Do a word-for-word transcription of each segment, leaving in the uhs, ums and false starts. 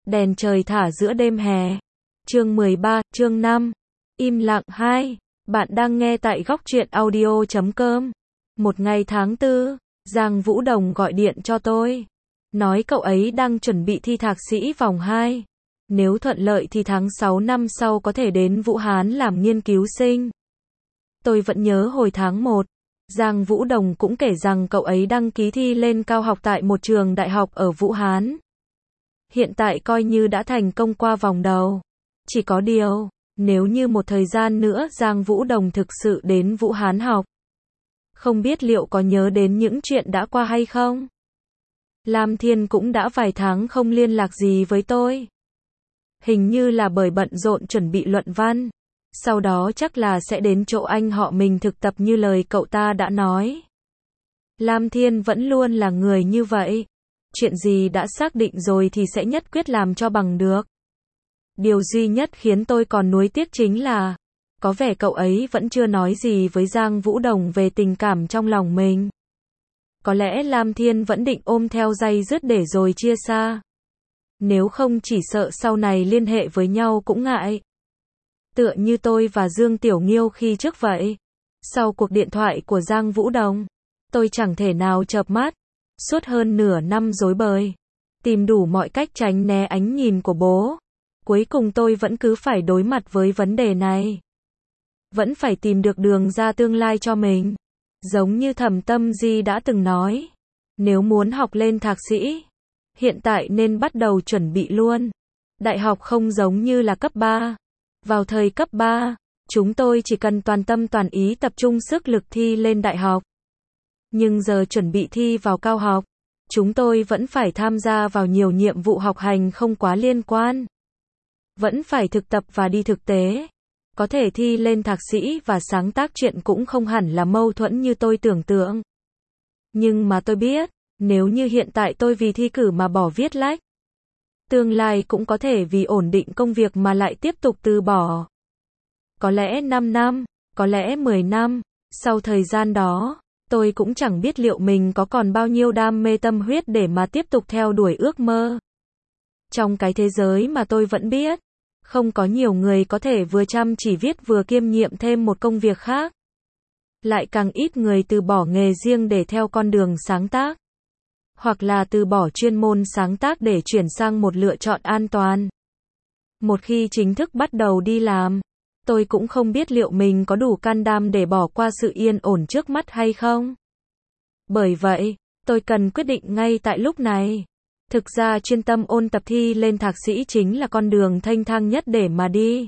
Đèn trời thả giữa đêm hè. Chương mười ba, chương năm. Im lặng hai. Bạn đang nghe tại góc truyện audio chấm com. Một ngày tháng tư, Giang Vũ Đồng gọi điện cho tôi. Nói cậu ấy đang chuẩn bị thi thạc sĩ vòng hai. Nếu thuận lợi thì tháng sáu năm sau có thể đến Vũ Hán làm nghiên cứu sinh. Tôi vẫn nhớ hồi tháng một, Giang Vũ Đồng cũng kể rằng cậu ấy đăng ký thi lên cao học tại một trường đại học ở Vũ Hán. Hiện tại coi như đã thành công qua vòng đầu. Chỉ có điều, nếu như một thời gian nữa Giang Vũ Đồng thực sự đến Vũ Hán học, không biết liệu có nhớ đến những chuyện đã qua hay không? Lam Thiên cũng đã vài tháng không liên lạc gì với tôi. Hình như là bởi bận rộn chuẩn bị luận văn. Sau đó chắc là sẽ đến chỗ anh họ mình thực tập như lời cậu ta đã nói. Lam Thiên vẫn luôn là người như vậy. Chuyện gì đã xác định rồi thì sẽ nhất quyết làm cho bằng được. Điều duy nhất khiến tôi còn nuối tiếc chính là, có vẻ cậu ấy vẫn chưa nói gì với Giang Vũ Đồng về tình cảm trong lòng mình. Có lẽ Lam Thiên vẫn định ôm theo day dứt để rồi chia xa. Nếu không chỉ sợ sau này liên hệ với nhau cũng ngại. Tựa như tôi và Dương Tiểu Nghiêu khi trước vậy. Sau cuộc điện thoại của Giang Vũ Đồng, tôi chẳng thể nào chợp mắt. Suốt hơn nửa năm rối bời, tìm đủ mọi cách tránh né ánh nhìn của bố. Cuối cùng tôi vẫn cứ phải đối mặt với vấn đề này. Vẫn phải tìm được đường ra tương lai cho mình. Giống như Thẩm Tâm Di đã từng nói, nếu muốn học lên thạc sĩ, hiện tại nên bắt đầu chuẩn bị luôn. Đại học không giống như là cấp ba. Vào thời cấp ba, chúng tôi chỉ cần toàn tâm toàn ý tập trung sức lực thi lên đại học. Nhưng giờ chuẩn bị thi vào cao học, chúng tôi vẫn phải tham gia vào nhiều nhiệm vụ học hành không quá liên quan. Vẫn phải thực tập và đi thực tế. Có thể thi lên thạc sĩ và sáng tác truyện cũng không hẳn là mâu thuẫn như tôi tưởng tượng. Nhưng mà tôi biết, nếu như hiện tại tôi vì thi cử mà bỏ viết lách, tương lai cũng có thể vì ổn định công việc mà lại tiếp tục từ bỏ. Có lẽ năm năm, có lẽ mười năm, sau thời gian đó, tôi cũng chẳng biết liệu mình có còn bao nhiêu đam mê tâm huyết để mà tiếp tục theo đuổi ước mơ. Trong cái thế giới mà tôi vẫn biết, không có nhiều người có thể vừa chăm chỉ viết vừa kiêm nhiệm thêm một công việc khác. Lại càng ít người từ bỏ nghề riêng để theo con đường sáng tác. Hoặc là từ bỏ chuyên môn sáng tác để chuyển sang một lựa chọn an toàn. Một khi chính thức bắt đầu đi làm, tôi cũng không biết liệu mình có đủ can đảm để bỏ qua sự yên ổn trước mắt hay không. Bởi vậy, tôi cần quyết định ngay tại lúc này. Thực ra chuyên tâm ôn tập thi lên thạc sĩ chính là con đường thanh thang nhất để mà đi.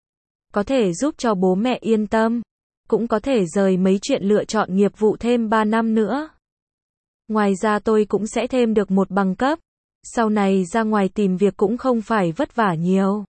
Có thể giúp cho bố mẹ yên tâm. Cũng có thể rời mấy chuyện lựa chọn nghiệp vụ thêm ba năm nữa. Ngoài ra tôi cũng sẽ thêm được một bằng cấp. Sau này ra ngoài tìm việc cũng không phải vất vả nhiều.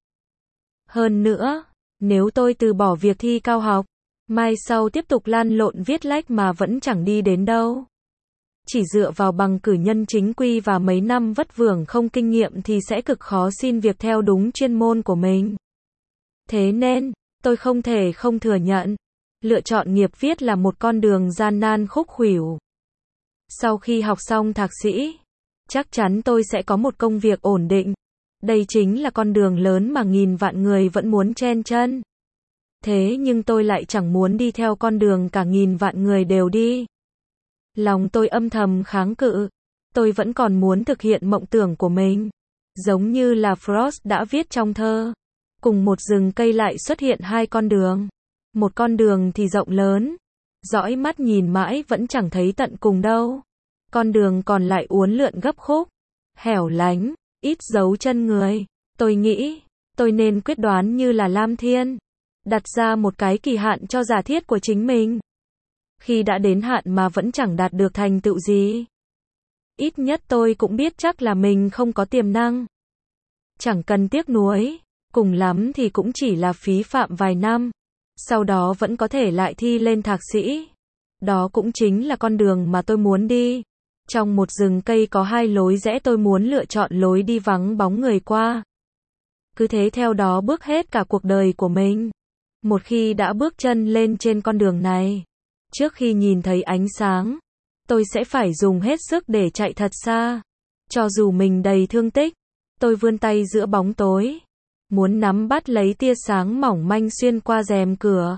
Hơn nữa, nếu tôi từ bỏ việc thi cao học, mai sau tiếp tục lăn lộn viết lách mà vẫn chẳng đi đến đâu. Chỉ dựa vào bằng cử nhân chính quy và mấy năm vất vưởng không kinh nghiệm thì sẽ cực khó xin việc theo đúng chuyên môn của mình. Thế nên, tôi không thể không thừa nhận, lựa chọn nghiệp viết là một con đường gian nan khúc khuỷu. Sau khi học xong thạc sĩ, chắc chắn tôi sẽ có một công việc ổn định. Đây chính là con đường lớn mà nghìn vạn người vẫn muốn chen chân. Thế nhưng tôi lại chẳng muốn đi theo con đường cả nghìn vạn người đều đi. Lòng tôi âm thầm kháng cự. Tôi vẫn còn muốn thực hiện mộng tưởng của mình. Giống như là Frost đã viết trong thơ. Cùng một rừng cây lại xuất hiện hai con đường. Một con đường thì rộng lớn. Dõi mắt nhìn mãi vẫn chẳng thấy tận cùng đâu. Con đường còn lại uốn lượn gấp khúc. Hẻo lánh, ít dấu chân người. Tôi nghĩ, tôi nên quyết đoán như là Lam Thiên. Đặt ra một cái kỳ hạn cho giả thiết của chính mình. Khi đã đến hạn mà vẫn chẳng đạt được thành tựu gì. Ít nhất tôi cũng biết chắc là mình không có tiềm năng. Chẳng cần tiếc nuối, cùng lắm thì cũng chỉ là phí phạm vài năm. Sau đó vẫn có thể lại thi lên thạc sĩ. Đó cũng chính là con đường mà tôi muốn đi. Trong một rừng cây có hai lối rẽ, tôi muốn lựa chọn lối đi vắng bóng người qua. Cứ thế theo đó bước hết cả cuộc đời của mình. Một khi đã bước chân lên trên con đường này, trước khi nhìn thấy ánh sáng, tôi sẽ phải dùng hết sức để chạy thật xa. Cho dù mình đầy thương tích, Tôi vươn tay giữa bóng tối, muốn nắm bắt lấy tia sáng mỏng manh xuyên qua rèm cửa.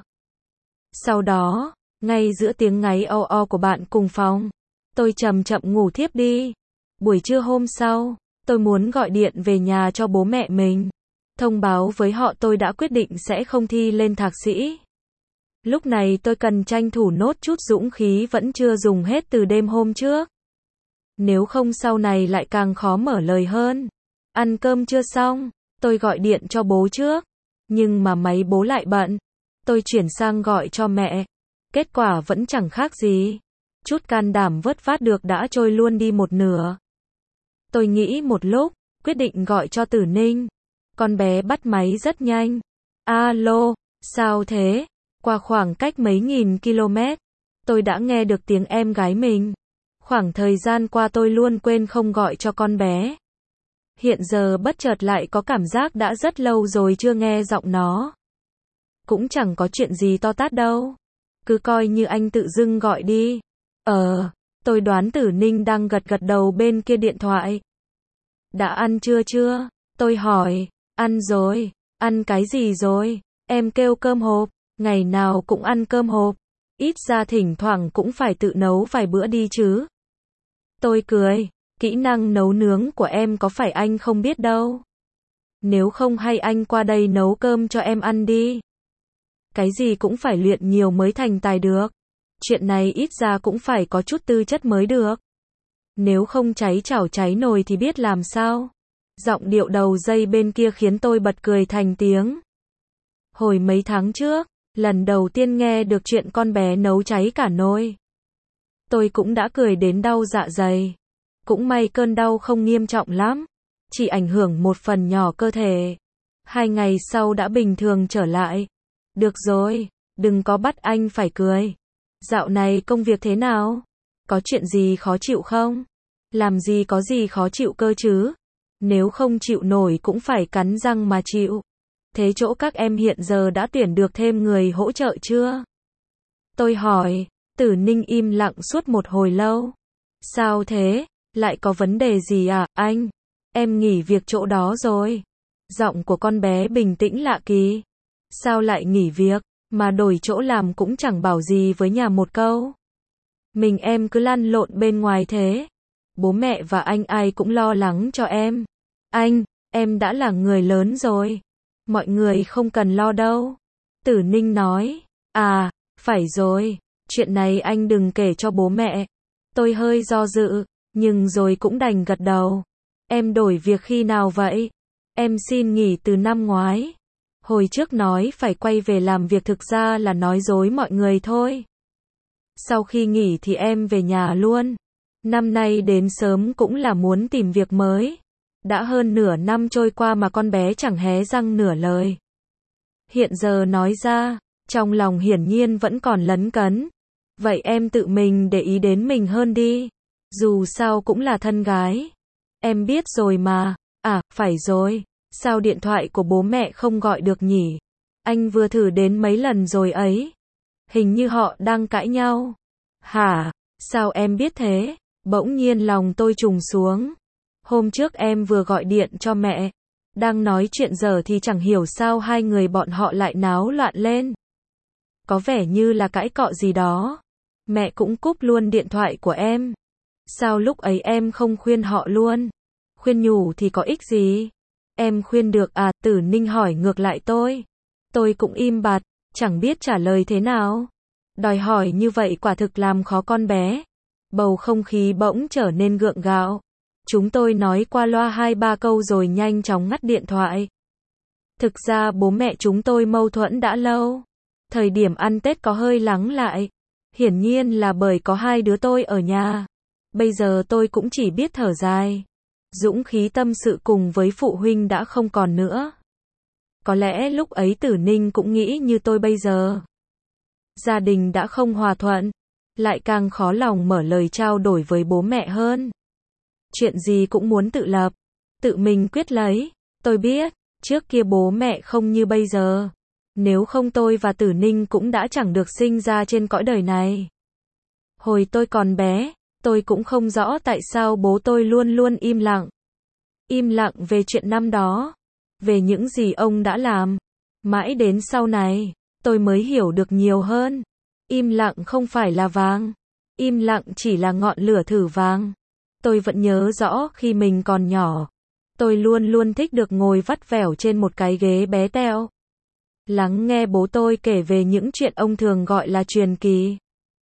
Sau đó, ngay giữa tiếng ngáy o o của bạn cùng phòng, tôi chậm chậm ngủ thiếp đi. Buổi trưa hôm sau, tôi muốn gọi điện về nhà cho bố mẹ mình, thông báo với họ tôi đã quyết định sẽ không thi lên thạc sĩ. Lúc này tôi cần tranh thủ nốt chút dũng khí vẫn chưa dùng hết từ đêm hôm trước. Nếu không sau này lại càng khó mở lời hơn. Ăn cơm chưa xong, tôi gọi điện cho bố trước, nhưng mà máy bố lại bận. Tôi chuyển sang gọi cho mẹ, kết quả vẫn chẳng khác gì. Chút can đảm vớt vát được đã trôi luôn đi một nửa. Tôi nghĩ một lúc, quyết định gọi cho Tử Ninh. Con bé bắt máy rất nhanh. Alo, sao thế? Qua khoảng cách mấy nghìn km, tôi đã nghe được tiếng em gái mình. Khoảng thời gian qua tôi luôn quên không gọi cho con bé. Hiện giờ bất chợt lại có cảm giác đã rất lâu rồi chưa nghe giọng nó. Cũng chẳng có chuyện gì to tát đâu. Cứ coi như anh tự dưng gọi đi. Ờ, tôi đoán Tử Ninh đang gật gật đầu bên kia điện thoại. Đã ăn trưa chưa? Tôi hỏi. Ăn rồi. Ăn cái gì rồi? Em kêu cơm hộp. Ngày nào cũng ăn cơm hộp. Ít ra thỉnh thoảng cũng phải tự nấu vài bữa đi chứ. Tôi cười. Kỹ năng nấu nướng của em có phải anh không biết đâu. Nếu không hay anh qua đây nấu cơm cho em ăn đi. Cái gì cũng phải luyện nhiều mới thành tài được. Chuyện này ít ra cũng phải có chút tư chất mới được. Nếu không cháy chảo cháy nồi thì biết làm sao. Giọng điệu đầu dây bên kia khiến tôi bật cười thành tiếng. Hồi mấy tháng trước, lần đầu tiên nghe được chuyện con bé nấu cháy cả nồi, tôi cũng đã cười đến đau dạ dày. Cũng may cơn đau không nghiêm trọng lắm, chỉ ảnh hưởng một phần nhỏ cơ thể. Hai ngày sau đã bình thường trở lại. Được rồi, đừng có bắt anh phải cười. Dạo này công việc thế nào? Có chuyện gì khó chịu không? Làm gì có gì khó chịu cơ chứ? Nếu không chịu nổi cũng phải cắn răng mà chịu. Thế chỗ các em hiện giờ đã tuyển được thêm người hỗ trợ chưa? Tôi hỏi. Tử Ninh im lặng suốt một hồi lâu. Sao thế? Lại có vấn đề gì à, anh? Em nghỉ việc chỗ đó rồi. Giọng của con bé bình tĩnh lạ kỳ. Sao lại nghỉ việc, mà đổi chỗ làm cũng chẳng bảo gì với nhà một câu. Mình em cứ lăn lộn bên ngoài thế. Bố mẹ và anh ai cũng lo lắng cho em. Anh, em đã là người lớn rồi. Mọi người không cần lo đâu. Tử Ninh nói. À, phải rồi. Chuyện này anh đừng kể cho bố mẹ. Tôi hơi do dự, nhưng rồi cũng đành gật đầu. Em đổi việc khi nào vậy? Em xin nghỉ từ năm ngoái. Hồi trước nói phải quay về làm việc thực ra là nói dối mọi người thôi. Sau khi nghỉ thì em về nhà luôn. Năm nay đến sớm cũng là muốn tìm việc mới. Đã hơn nửa năm trôi qua mà con bé chẳng hé răng nửa lời. Hiện giờ nói ra, trong lòng hiển nhiên vẫn còn lấn cấn. Vậy em tự mình để ý đến mình hơn đi. Dù sao cũng là thân gái. Em biết rồi mà. À, phải rồi. Sao điện thoại của bố mẹ không gọi được nhỉ? Anh vừa thử đến mấy lần rồi ấy. Hình như họ đang cãi nhau. Hả? Sao em biết thế? Bỗng nhiên lòng tôi trùng xuống. Hôm trước em vừa gọi điện cho mẹ. Đang nói chuyện giờ thì chẳng hiểu sao hai người bọn họ lại náo loạn lên. Có vẻ như là cãi cọ gì đó. Mẹ cũng cúp luôn điện thoại của em. Sao lúc ấy em không khuyên họ luôn? Khuyên nhủ thì có ích gì? Em khuyên được à? Tử Ninh hỏi ngược lại tôi. Tôi cũng im bặt, chẳng biết trả lời thế nào. Đòi hỏi như vậy quả thực làm khó con bé. Bầu không khí bỗng trở nên gượng gạo. Chúng tôi nói qua loa hai ba câu rồi nhanh chóng ngắt điện thoại. Thực ra bố mẹ chúng tôi mâu thuẫn đã lâu. Thời điểm ăn Tết có hơi lắng lại. Hiển nhiên là bởi có hai đứa tôi ở nhà. Bây giờ tôi cũng chỉ biết thở dài. Dũng khí tâm sự cùng với phụ huynh đã không còn nữa. Có lẽ lúc ấy Tử Ninh cũng nghĩ như tôi bây giờ. Gia đình đã không hòa thuận, lại càng khó lòng mở lời trao đổi với bố mẹ hơn. Chuyện gì cũng muốn tự lập, tự mình quyết lấy. Tôi biết, trước kia bố mẹ không như bây giờ. Nếu không tôi và Tử Ninh cũng đã chẳng được sinh ra trên cõi đời này. Hồi tôi còn bé, tôi cũng không rõ tại sao bố tôi luôn luôn im lặng. im lặng về chuyện năm đó, về những gì ông đã làm. Mãi đến sau này, tôi mới hiểu được nhiều hơn. Im lặng không phải là vàng. Im lặng chỉ là ngọn lửa thử vàng. Tôi vẫn nhớ rõ khi mình còn nhỏ, tôi luôn luôn thích được ngồi vắt vẻo trên một cái ghế bé teo, lắng nghe bố tôi kể về những chuyện ông thường gọi là truyền kỳ.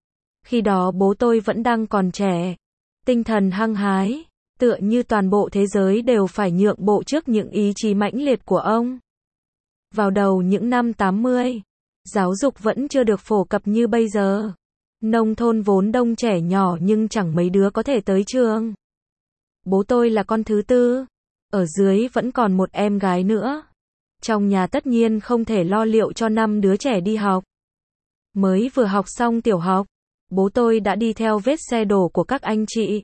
Khi đó bố tôi vẫn đang còn trẻ, tinh thần hăng hái, tựa như toàn bộ thế giới đều phải nhượng bộ trước những ý chí mãnh liệt của ông. Vào đầu những năm tám mươi, giáo dục vẫn chưa được phổ cập như bây giờ. Nông thôn vốn đông trẻ nhỏ nhưng chẳng mấy đứa có thể tới trường. Bố tôi là con thứ tư, ở dưới vẫn còn một em gái nữa. Trong nhà tất nhiên không thể lo liệu cho năm đứa trẻ đi học. Mới vừa học xong tiểu học, bố tôi đã đi theo vết xe đổ của các anh chị.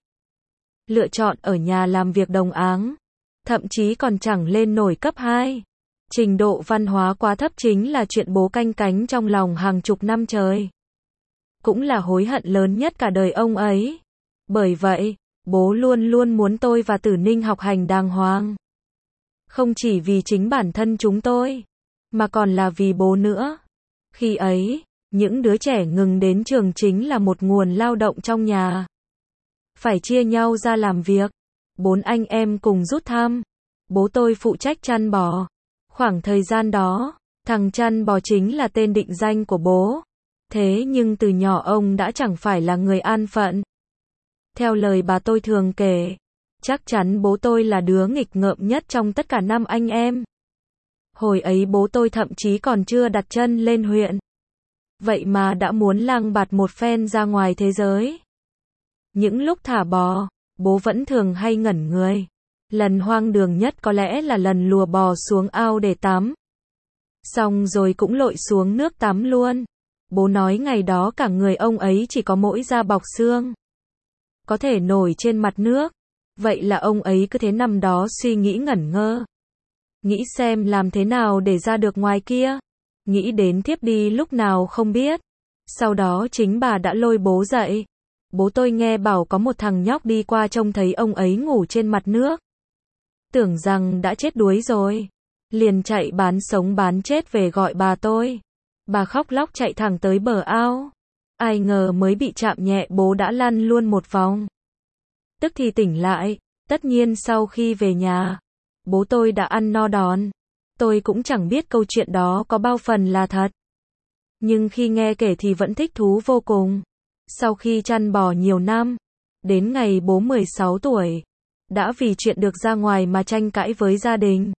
Lựa chọn ở nhà làm việc đồng áng, thậm chí còn chẳng lên nổi cấp hai. Trình độ văn hóa quá thấp chính là chuyện bố canh cánh trong lòng hàng chục năm trời. Cũng là hối hận lớn nhất cả đời ông ấy. Bởi vậy, bố luôn luôn muốn tôi và Tử Ninh học hành đàng hoàng. Không chỉ vì chính bản thân chúng tôi, mà còn là vì bố nữa. Khi ấy, những đứa trẻ ngừng đến trường chính là một nguồn lao động trong nhà. Phải chia nhau ra làm việc. Bốn anh em cùng rút thăm. Bố tôi phụ trách chăn bò. Khoảng thời gian đó, thằng chăn bò chính là tên định danh của bố. Thế nhưng từ nhỏ ông đã chẳng phải là người an phận. Theo lời bà tôi thường kể, chắc chắn bố tôi là đứa nghịch ngợm nhất trong tất cả năm anh em. Hồi ấy bố tôi thậm chí còn chưa đặt chân lên huyện. Vậy mà đã muốn lang bạt một phen ra ngoài thế giới. Những lúc thả bò, bố vẫn thường hay ngẩn người. Lần hoang đường nhất có lẽ là lần lùa bò xuống ao để tắm. Xong rồi cũng lội xuống nước tắm luôn. Bố nói ngày đó cả người ông ấy chỉ có mỗi da bọc xương, có thể nổi trên mặt nước. Vậy là ông ấy cứ thế nằm đó suy nghĩ ngẩn ngơ. Nghĩ xem làm thế nào để ra được ngoài kia. Nghĩ đến thiếp đi lúc nào không biết. Sau đó chính bà đã lôi bố dậy. Bố tôi nghe bảo có một thằng nhóc đi qua trông thấy ông ấy ngủ trên mặt nước. Tưởng rằng đã chết đuối rồi. Liền chạy bán sống bán chết về gọi bà tôi. Bà khóc lóc chạy thẳng tới bờ ao. Ai ngờ mới bị chạm nhẹ bố đã lăn luôn một vòng. Tức thì tỉnh lại. Tất nhiên sau khi về nhà, bố tôi đã ăn no đòn. Tôi cũng chẳng biết câu chuyện đó có bao phần là thật. Nhưng khi nghe kể thì vẫn thích thú vô cùng. Sau khi chăn bò nhiều năm, đến ngày bố mười sáu tuổi, đã vì chuyện được ra ngoài mà tranh cãi với gia đình.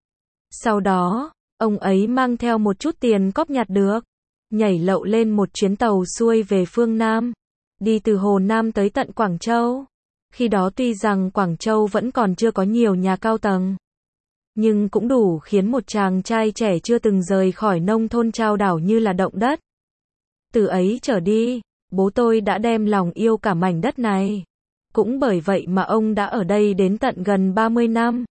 Sau đó, ông ấy mang theo một chút tiền cóp nhặt được, nhảy lậu lên một chuyến tàu xuôi về phương Nam, đi từ Hồ Nam tới tận Quảng Châu. Khi đó tuy rằng Quảng Châu vẫn còn chưa có nhiều nhà cao tầng, nhưng cũng đủ khiến một chàng trai trẻ chưa từng rời khỏi nông thôn chao đảo như là động đất. Từ ấy trở đi, bố tôi đã đem lòng yêu cả mảnh đất này. Cũng bởi vậy mà ông đã ở đây đến tận gần ba mươi năm.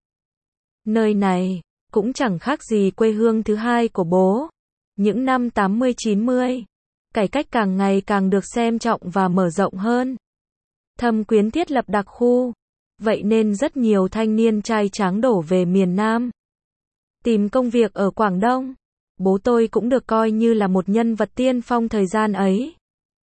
Nơi này cũng chẳng khác gì quê hương thứ hai của bố. Những năm tám mươi chín mươi, cải cách càng ngày càng được xem trọng và mở rộng hơn. Thâm Quyến thiết lập đặc khu. Vậy nên rất nhiều thanh niên trai tráng đổ về miền Nam, tìm công việc ở Quảng Đông. Bố tôi cũng được coi như là một nhân vật tiên phong thời gian ấy.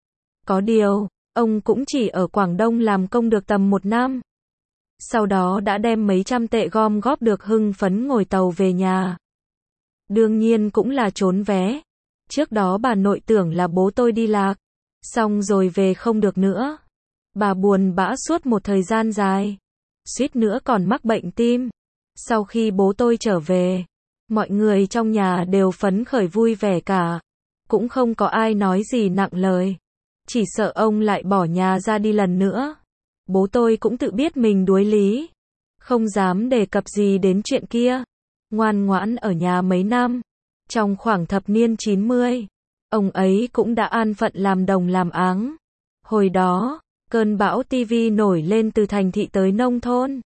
Có điều, ông cũng chỉ ở Quảng Đông làm công được tầm một năm. Sau đó đã đem mấy trăm tệ gom góp được hưng phấn ngồi tàu về nhà. Đương nhiên cũng là trốn vé. Trước đó bà nội tưởng là bố tôi đi lạc, xong rồi về không được nữa. Bà buồn bã suốt một thời gian dài, suýt nữa còn mắc bệnh tim. Sau khi bố tôi trở về, mọi người trong nhà đều phấn khởi vui vẻ cả. Cũng không có ai nói gì nặng lời. Chỉ sợ ông lại bỏ nhà ra đi lần nữa. Bố tôi cũng tự biết mình đuối lý, không dám đề cập gì đến chuyện kia. Ngoan ngoãn ở nhà mấy năm. Trong khoảng thập niên chín mươi, ông ấy cũng đã an phận làm đồng làm áng. Hồi đó, cơn bão ti vi nổi lên từ thành thị tới nông thôn.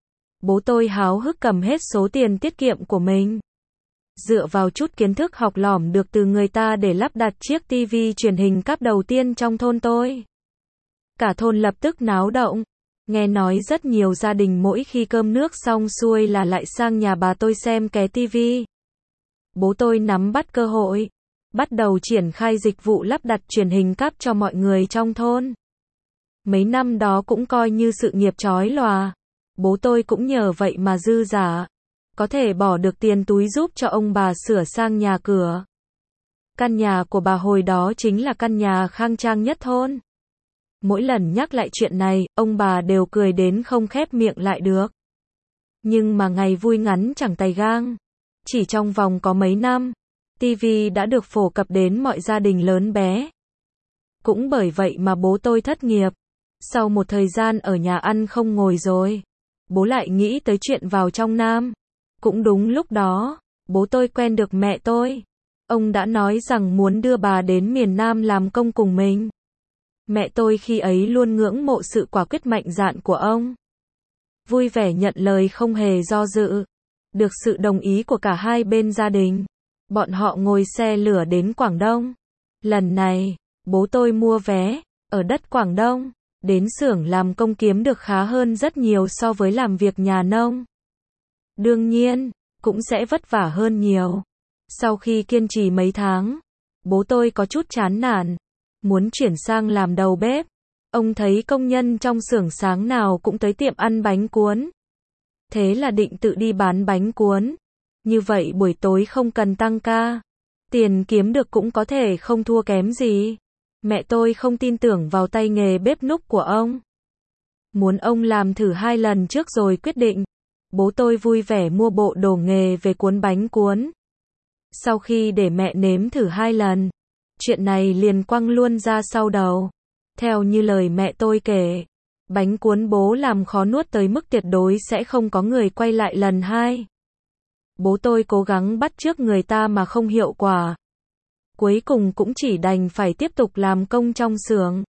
Bố tôi háo hức cầm hết số tiền tiết kiệm của mình, dựa vào chút kiến thức học lỏm được từ người ta để lắp đặt chiếc tivi truyền hình cáp đầu tiên trong thôn tôi. Cả thôn lập tức náo động. Nghe nói rất nhiều gia đình mỗi khi cơm nước xong xuôi là lại sang nhà bà tôi xem ké tivi. Bố tôi nắm bắt cơ hội, bắt đầu triển khai dịch vụ lắp đặt truyền hình cáp cho mọi người trong thôn. Mấy năm đó cũng coi như sự nghiệp chói lòa. Bố tôi cũng nhờ vậy mà dư giả, có thể bỏ được tiền túi giúp cho ông bà sửa sang nhà cửa. Căn nhà của bà hồi đó chính là căn nhà khang trang nhất thôn. Mỗi lần nhắc lại chuyện này, ông bà đều cười đến không khép miệng lại được. Nhưng mà ngày vui ngắn chẳng tày gang. Chỉ trong vòng có mấy năm, tivi đã được phổ cập đến mọi gia đình lớn bé. Cũng bởi vậy mà bố tôi thất nghiệp. Sau một thời gian ở nhà ăn không ngồi rồi, bố lại nghĩ tới chuyện vào trong Nam. Cũng đúng lúc đó, bố tôi quen được mẹ tôi. Ông đã nói rằng muốn đưa bà đến miền Nam làm công cùng mình. Mẹ tôi khi ấy luôn ngưỡng mộ sự quả quyết mạnh dạn của ông. Vui vẻ nhận lời không hề do dự. Được sự đồng ý của cả hai bên gia đình, bọn họ ngồi xe lửa đến Quảng Đông. Lần này, bố tôi mua vé, ở đất Quảng Đông, đến xưởng làm công kiếm được khá hơn rất nhiều so với làm việc nhà nông. Đương nhiên, cũng sẽ vất vả hơn nhiều. Sau khi kiên trì mấy tháng, bố tôi có chút chán nản, muốn chuyển sang làm đầu bếp. Ông thấy công nhân trong xưởng sáng nào cũng tới tiệm ăn bánh cuốn. Thế là định tự đi bán bánh cuốn. Như vậy buổi tối không cần tăng ca. Tiền kiếm được cũng có thể không thua kém gì. Mẹ tôi không tin tưởng vào tay nghề bếp núc của ông. Muốn ông làm thử hai lần trước rồi quyết định. Bố tôi vui vẻ mua bộ đồ nghề về cuốn bánh cuốn. Sau khi để mẹ nếm thử hai lần, chuyện này liền quăng luôn ra sau đầu. Theo như lời mẹ tôi kể, bánh cuốn bố làm khó nuốt tới mức tuyệt đối sẽ không có người quay lại lần hai. Bố tôi cố gắng bắt chước người ta mà không hiệu quả. Cuối cùng cũng chỉ đành phải tiếp tục làm công trong xưởng.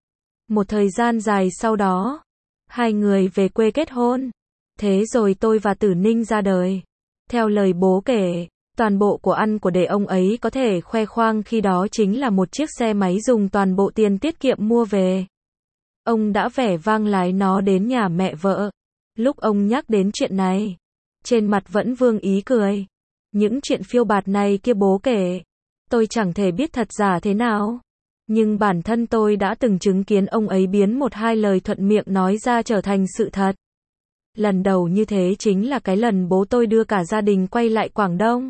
Một thời gian dài sau đó, hai người về quê kết hôn. Thế rồi tôi và Tử Ninh ra đời. Theo lời bố kể, toàn bộ của ăn của để ông ấy có thể khoe khoang khi đó chính là một chiếc xe máy dùng toàn bộ tiền tiết kiệm mua về. Ông đã vẻ vang lái nó đến nhà mẹ vợ. Lúc ông nhắc đến chuyện này, trên mặt vẫn vương ý cười. Những chuyện phiêu bạt này kia bố kể, tôi chẳng thể biết thật giả thế nào. Nhưng bản thân tôi đã từng chứng kiến ông ấy biến một hai lời thuận miệng nói ra trở thành sự thật. Lần đầu như thế chính là cái lần bố tôi đưa cả gia đình quay lại Quảng Đông.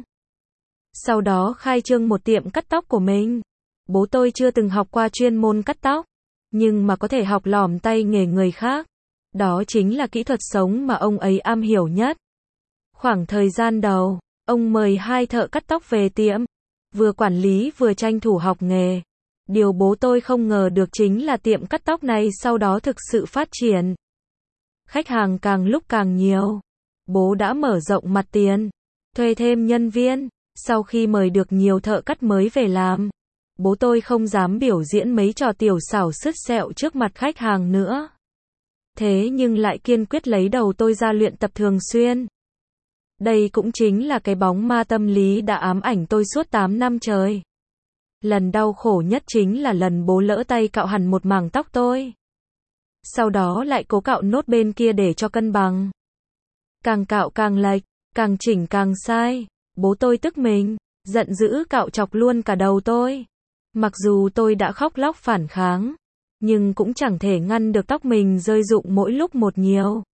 Sau đó khai trương một tiệm cắt tóc của mình. Bố tôi chưa từng học qua chuyên môn cắt tóc, nhưng mà có thể học lỏm tay nghề người khác. Đó chính là kỹ thuật sống mà ông ấy am hiểu nhất. Khoảng thời gian đầu, ông mời hai thợ cắt tóc về tiệm, vừa quản lý vừa tranh thủ học nghề. Điều bố tôi không ngờ được chính là tiệm cắt tóc này sau đó thực sự phát triển. Khách hàng càng lúc càng nhiều. Bố đã mở rộng mặt tiền, thuê thêm nhân viên. Sau khi mời được nhiều thợ cắt mới về làm, bố tôi không dám biểu diễn mấy trò tiểu xảo sứt sẹo trước mặt khách hàng nữa. Thế nhưng lại kiên quyết lấy đầu tôi ra luyện tập thường xuyên. Đây cũng chính là cái bóng ma tâm lý đã ám ảnh tôi suốt tám năm trời. Lần đau khổ nhất chính là lần bố lỡ tay cạo hẳn một mảng tóc tôi. Sau đó lại cố cạo nốt bên kia để cho cân bằng. Càng cạo càng lệch, càng chỉnh càng sai. Bố tôi tức mình, giận dữ cạo chọc luôn cả đầu tôi. Mặc dù tôi đã khóc lóc phản kháng, nhưng cũng chẳng thể ngăn được tóc mình rơi rụng mỗi lúc một nhiều.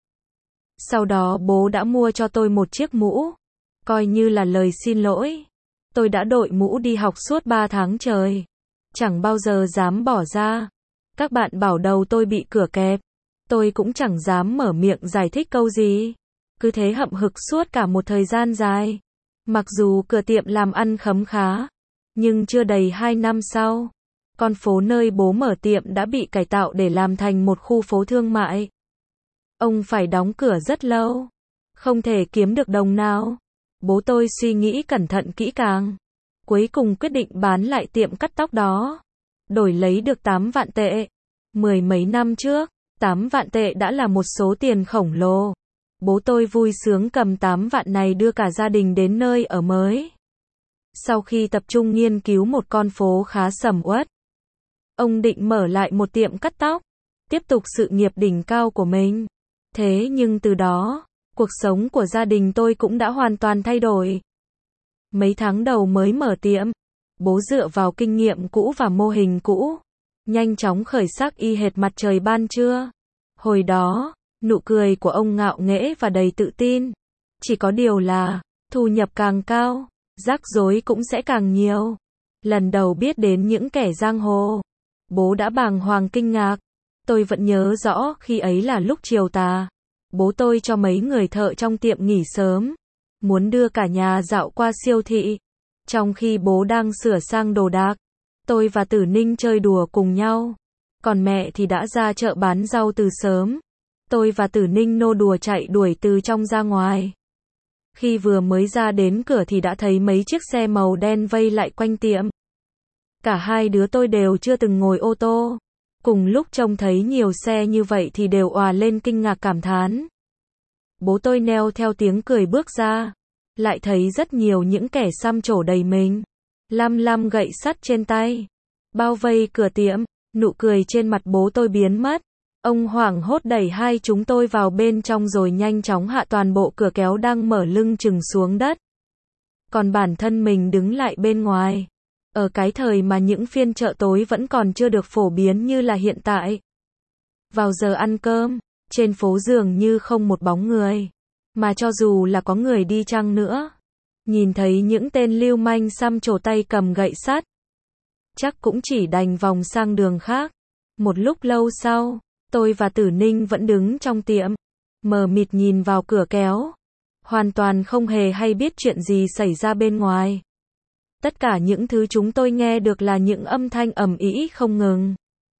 Sau đó bố đã mua cho tôi một chiếc mũ, coi như là lời xin lỗi. Tôi đã đội mũ đi học suốt ba tháng trời, chẳng bao giờ dám bỏ ra. Các bạn bảo đầu tôi bị cửa kẹp, tôi cũng chẳng dám mở miệng giải thích câu gì. Cứ thế hậm hực suốt cả một thời gian dài. Mặc dù cửa tiệm làm ăn khấm khá, nhưng chưa đầy hai năm sau, con phố nơi bố mở tiệm đã bị cải tạo để làm thành một khu phố thương mại. Ông phải đóng cửa rất lâu, không thể kiếm được đồng nào. Bố tôi suy nghĩ cẩn thận kỹ càng, cuối cùng quyết định bán lại tiệm cắt tóc đó, đổi lấy được tám vạn tệ. Mười mấy năm trước, tám vạn tệ đã là một số tiền khổng lồ. Bố tôi vui sướng cầm tám vạn này đưa cả gia đình đến nơi ở mới. Sau khi tập trung nghiên cứu một con phố khá sầm uất, ông định mở lại một tiệm cắt tóc. tiếp tục sự nghiệp đỉnh cao của mình. Thế nhưng từ đó, cuộc sống của gia đình tôi cũng đã hoàn toàn thay đổi. Mấy tháng đầu mới mở tiệm, bố dựa vào kinh nghiệm cũ và mô hình cũ, nhanh chóng khởi sắc y hệt mặt trời ban trưa. Hồi đó, nụ cười của ông ngạo nghễ và đầy tự tin. Chỉ có điều là, thu nhập càng cao, rắc rối cũng sẽ càng nhiều. Lần đầu biết đến những kẻ giang hồ, bố đã bàng hoàng kinh ngạc. Tôi vẫn nhớ rõ khi ấy là lúc chiều tà. Bố tôi cho mấy người thợ trong tiệm nghỉ sớm, muốn đưa cả nhà dạo qua siêu thị. Trong khi bố đang sửa sang đồ đạc, tôi và Tử Ninh chơi đùa cùng nhau. Còn mẹ thì đã ra chợ bán rau từ sớm. Tôi và Tử Ninh nô đùa chạy đuổi từ trong ra ngoài. Khi vừa mới ra đến cửa thì đã thấy mấy chiếc xe màu đen vây lại quanh tiệm. Cả hai đứa tôi đều chưa từng ngồi ô tô. Cùng lúc trông thấy nhiều xe như vậy thì đều òa lên kinh ngạc cảm thán. Bố tôi neo theo tiếng cười bước ra. Lại thấy rất nhiều những kẻ xăm trổ đầy mình. Lăm lăm gậy sắt trên tay. Bao vây cửa tiệm. Nụ cười trên mặt bố tôi biến mất. Ông hoảng hốt đẩy hai chúng tôi vào bên trong rồi nhanh chóng hạ toàn bộ cửa kéo đang mở lưng chừng xuống đất. Còn bản thân mình đứng lại bên ngoài. Ở cái thời mà những phiên chợ tối vẫn còn chưa được phổ biến như là hiện tại. Vào giờ ăn cơm, trên phố dường như không một bóng người. Mà cho dù là có người đi chăng nữa, nhìn thấy những tên lưu manh xăm trổ tay cầm gậy sắt, chắc cũng chỉ đành vòng sang đường khác. Một lúc lâu sau, tôi và Tử Ninh vẫn đứng trong tiệm, mờ mịt nhìn vào cửa kéo, hoàn toàn không hề hay biết chuyện gì xảy ra bên ngoài. Tất cả những thứ chúng tôi nghe được là những âm thanh ầm ĩ không ngừng.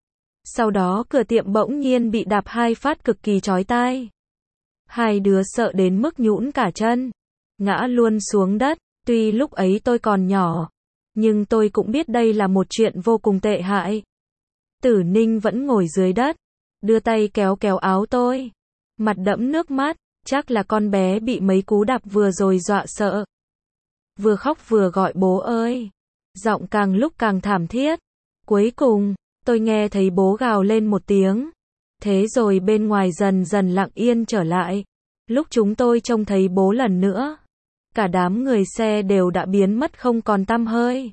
Sau đó cửa tiệm bỗng nhiên bị đạp hai phát cực kỳ chói tai. Hai đứa sợ đến mức nhũn cả chân, ngã luôn xuống đất. Tuy lúc ấy tôi còn nhỏ, nhưng tôi cũng biết đây là một chuyện vô cùng tệ hại. Tử Ninh vẫn ngồi dưới đất, đưa tay kéo kéo áo tôi, mặt đẫm nước mắt, chắc là con bé bị mấy cú đạp vừa rồi dọa sợ. Vừa khóc vừa gọi bố ơi, giọng càng lúc càng thảm thiết. Cuối cùng, tôi nghe thấy bố gào lên một tiếng. Thế rồi bên ngoài dần dần lặng yên trở lại. Lúc chúng tôi trông thấy bố lần nữa, cả đám người xe đều đã biến mất không còn tăm hơi.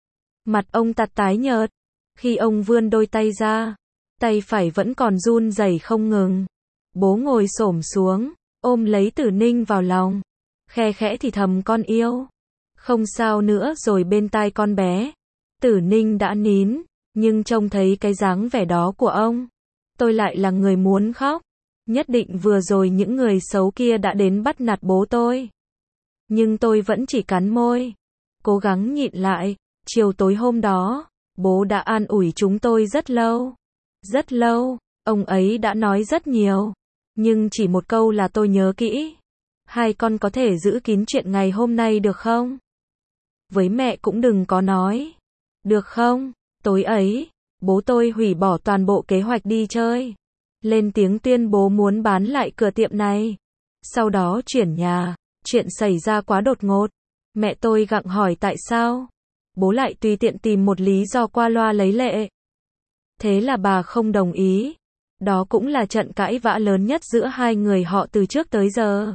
Mặt ông tặt tái nhợt, khi ông vươn đôi tay ra, tay phải vẫn còn run rẩy không ngừng. Bố ngồi xổm xuống, ôm lấy Tử Ninh vào lòng, khe khẽ thì thầm con yêu. Không sao nữa rồi bên tai con bé. Tử Ninh đã nín, nhưng trông thấy cái dáng vẻ đó của ông, tôi lại là người muốn khóc. Nhất định vừa rồi những người xấu kia đã đến bắt nạt bố tôi. Nhưng tôi vẫn chỉ cắn môi, cố gắng nhịn lại. Chiều tối hôm đó, bố đã an ủi chúng tôi rất lâu. Rất lâu, ông ấy đã nói rất nhiều. Nhưng chỉ một câu là tôi nhớ kỹ. Hai con có thể giữ kín chuyện ngày hôm nay được không? Với mẹ cũng đừng có nói. Được không? Tối ấy, bố tôi hủy bỏ toàn bộ kế hoạch đi chơi. Lên tiếng tuyên bố muốn bán lại cửa tiệm này. Sau đó chuyển nhà. Chuyện xảy ra quá đột ngột. Mẹ tôi gặng hỏi tại sao. Bố lại tùy tiện tìm một lý do qua loa lấy lệ. Thế là bà không đồng ý. Đó cũng là trận cãi vã lớn nhất giữa hai người họ từ trước tới giờ.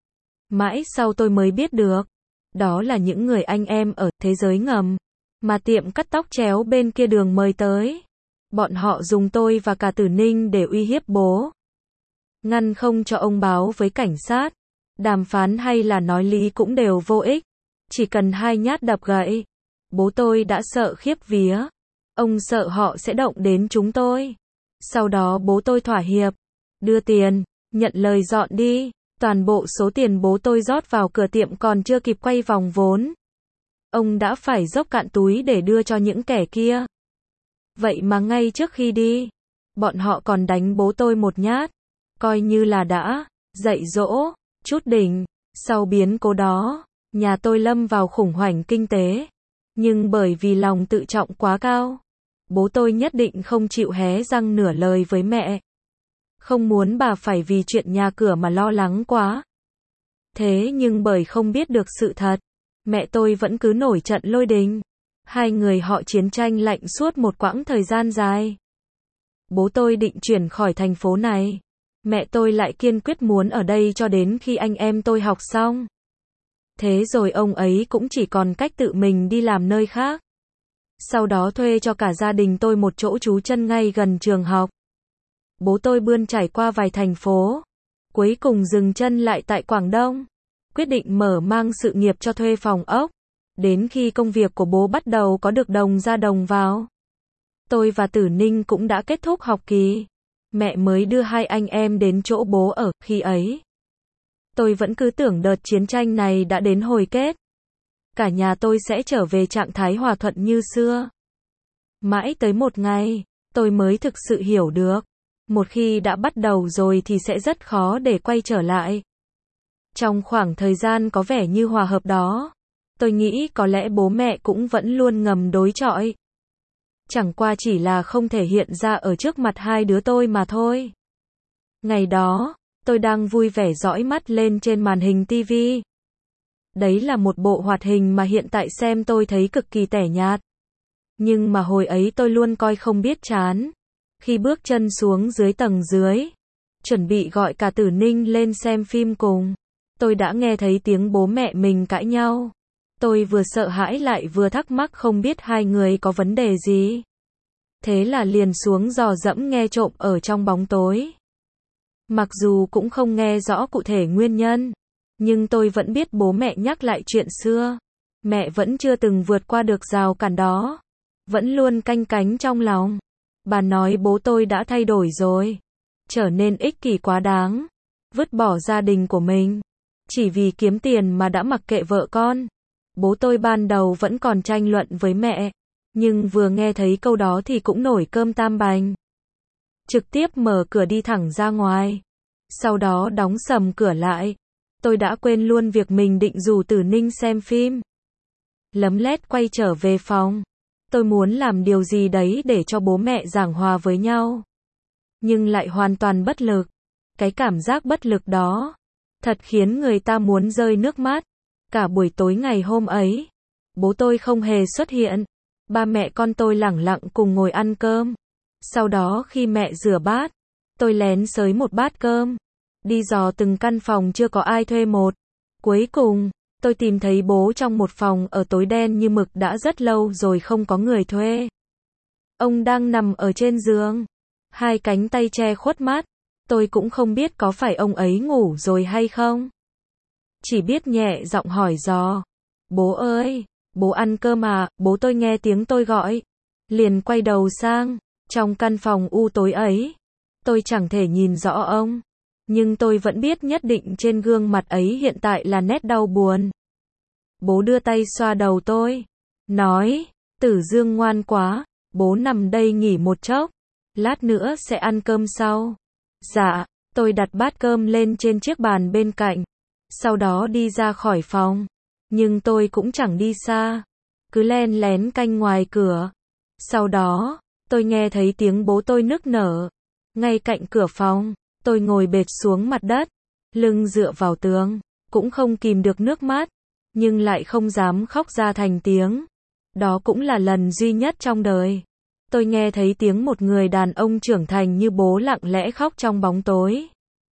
Mãi sau tôi mới biết được. Đó là những người anh em ở thế giới ngầm. Mà tiệm cắt tóc chéo bên kia đường mời tới. Bọn họ dùng tôi và cả Tử Ninh để uy hiếp bố. Ngăn không cho ông báo với cảnh sát. Đàm phán hay là nói lý cũng đều vô ích. Chỉ cần hai nhát đập gậy. Bố tôi đã sợ khiếp vía. Ông sợ họ sẽ động đến chúng tôi. Sau đó bố tôi thỏa hiệp. Đưa tiền, nhận lời dọn đi. Toàn bộ số tiền bố tôi rót vào cửa tiệm còn chưa kịp quay vòng vốn. Ông đã phải dốc cạn túi để đưa cho những kẻ kia. Vậy mà ngay trước khi đi, bọn họ còn đánh bố tôi một nhát. Coi như là đã dạy dỗ, chút đỉnh. Sau biến cố đó, nhà tôi lâm vào khủng hoảng kinh tế. Nhưng bởi vì lòng tự trọng quá cao, bố tôi nhất định không chịu hé răng nửa lời với mẹ. Không muốn bà phải vì chuyện nhà cửa mà lo lắng quá. Thế nhưng bởi không biết được sự thật, mẹ tôi vẫn cứ nổi trận lôi đình. Hai người họ chiến tranh lạnh suốt một quãng thời gian dài. bố tôi định chuyển khỏi thành phố này. Mẹ tôi lại kiên quyết muốn ở đây cho đến khi anh em tôi học xong. Thế rồi ông ấy cũng chỉ còn cách tự mình đi làm nơi khác. Sau đó thuê cho cả gia đình tôi một chỗ trú chân ngay gần trường học. Bố tôi bươn trải qua vài thành phố, cuối cùng dừng chân lại tại Quảng Đông, quyết định mở mang sự nghiệp cho thuê phòng ốc. Đến khi công việc của bố bắt đầu có được đồng ra đồng vào, tôi và Tử Ninh cũng đã kết thúc học kỳ. Mẹ mới đưa hai anh em đến chỗ bố ở. Khi ấy, tôi vẫn cứ tưởng đợt chiến tranh này đã đến hồi kết. Cả nhà tôi sẽ trở về trạng thái hòa thuận như xưa. Mãi tới một ngày, tôi mới thực sự hiểu được. Một khi đã bắt đầu rồi thì sẽ rất khó để quay trở lại. Trong khoảng thời gian có vẻ như hòa hợp đó, tôi nghĩ có lẽ bố mẹ cũng vẫn luôn ngầm đối chọi. Chẳng qua chỉ là không thể hiện ra ở trước mặt hai đứa tôi mà thôi. Ngày đó, tôi đang vui vẻ dõi mắt lên trên màn hình tivi. Đấy là một bộ hoạt hình mà hiện tại xem tôi thấy cực kỳ tẻ nhạt. Nhưng mà hồi ấy tôi luôn coi không biết chán. Khi bước chân xuống dưới tầng dưới, chuẩn bị gọi cả Tử Ninh lên xem phim cùng, tôi đã nghe thấy tiếng bố mẹ mình cãi nhau. Tôi vừa sợ hãi lại vừa thắc mắc không biết hai người có vấn đề gì. Thế là liền xuống dò dẫm nghe trộm ở trong bóng tối. Mặc dù cũng không nghe rõ cụ thể nguyên nhân, nhưng tôi vẫn biết bố mẹ nhắc lại chuyện xưa. Mẹ vẫn chưa từng vượt qua được rào cản đó, vẫn luôn canh cánh trong lòng. Bà nói bố tôi đã thay đổi rồi, trở nên ích kỷ quá đáng, vứt bỏ gia đình của mình, chỉ vì kiếm tiền mà đã mặc kệ vợ con. Bố tôi ban đầu vẫn còn tranh luận với mẹ, nhưng vừa nghe thấy câu đó thì cũng nổi cơm tam bành. Trực tiếp mở cửa đi thẳng ra ngoài, sau đó đóng sầm cửa lại. Tôi đã quên luôn việc mình định rủ Tử Ninh xem phim. Lấm lét quay trở về phòng. Tôi muốn làm điều gì đấy để cho bố mẹ giảng hòa với nhau, nhưng lại hoàn toàn bất lực. Cái cảm giác bất lực đó thật khiến người ta muốn rơi nước mắt. Cả buổi tối ngày hôm ấy, bố tôi không hề xuất hiện. Ba mẹ con tôi lẳng lặng cùng ngồi ăn cơm. Sau đó khi mẹ rửa bát, tôi lén xới một bát cơm, đi dò từng căn phòng chưa có ai thuê một. Cuối cùng, tôi tìm thấy bố trong một phòng ở tối đen như mực đã rất lâu rồi không có người thuê. Ông đang nằm ở trên giường, hai cánh tay che khuất mắt. Tôi cũng không biết có phải ông ấy ngủ rồi hay không. Chỉ biết nhẹ giọng hỏi dò. Bố ơi, bố ăn cơm à? Bố tôi nghe tiếng tôi gọi, liền quay đầu sang. Trong căn phòng u tối ấy, tôi chẳng thể nhìn rõ ông, nhưng tôi vẫn biết nhất định trên gương mặt ấy hiện tại là nét đau buồn. Bố đưa tay xoa đầu tôi, nói, Tử Dương ngoan quá, bố nằm đây nghỉ một chốc, lát nữa sẽ ăn cơm sau. Dạ, tôi đặt bát cơm lên trên chiếc bàn bên cạnh, sau đó đi ra khỏi phòng. Nhưng tôi cũng chẳng đi xa, cứ len lén canh ngoài cửa. Sau đó, tôi nghe thấy tiếng bố tôi nức nở. Ngay cạnh cửa phòng, tôi ngồi bệt xuống mặt đất, lưng dựa vào tường, cũng không kìm được nước mắt, nhưng lại không dám khóc ra thành tiếng. Đó cũng là lần duy nhất trong đời tôi nghe thấy tiếng một người đàn ông trưởng thành như bố lặng lẽ khóc trong bóng tối.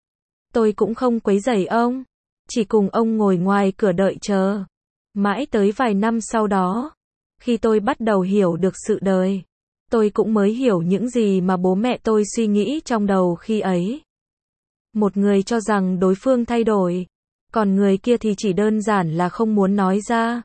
Tôi cũng không quấy rầy ông, chỉ cùng ông ngồi ngoài cửa đợi chờ. Mãi tới vài năm sau đó, khi tôi bắt đầu hiểu được sự đời, tôi cũng mới hiểu những gì mà bố mẹ tôi suy nghĩ trong đầu khi ấy. Một người cho rằng đối phương thay đổi, còn người kia thì chỉ đơn giản là không muốn nói ra.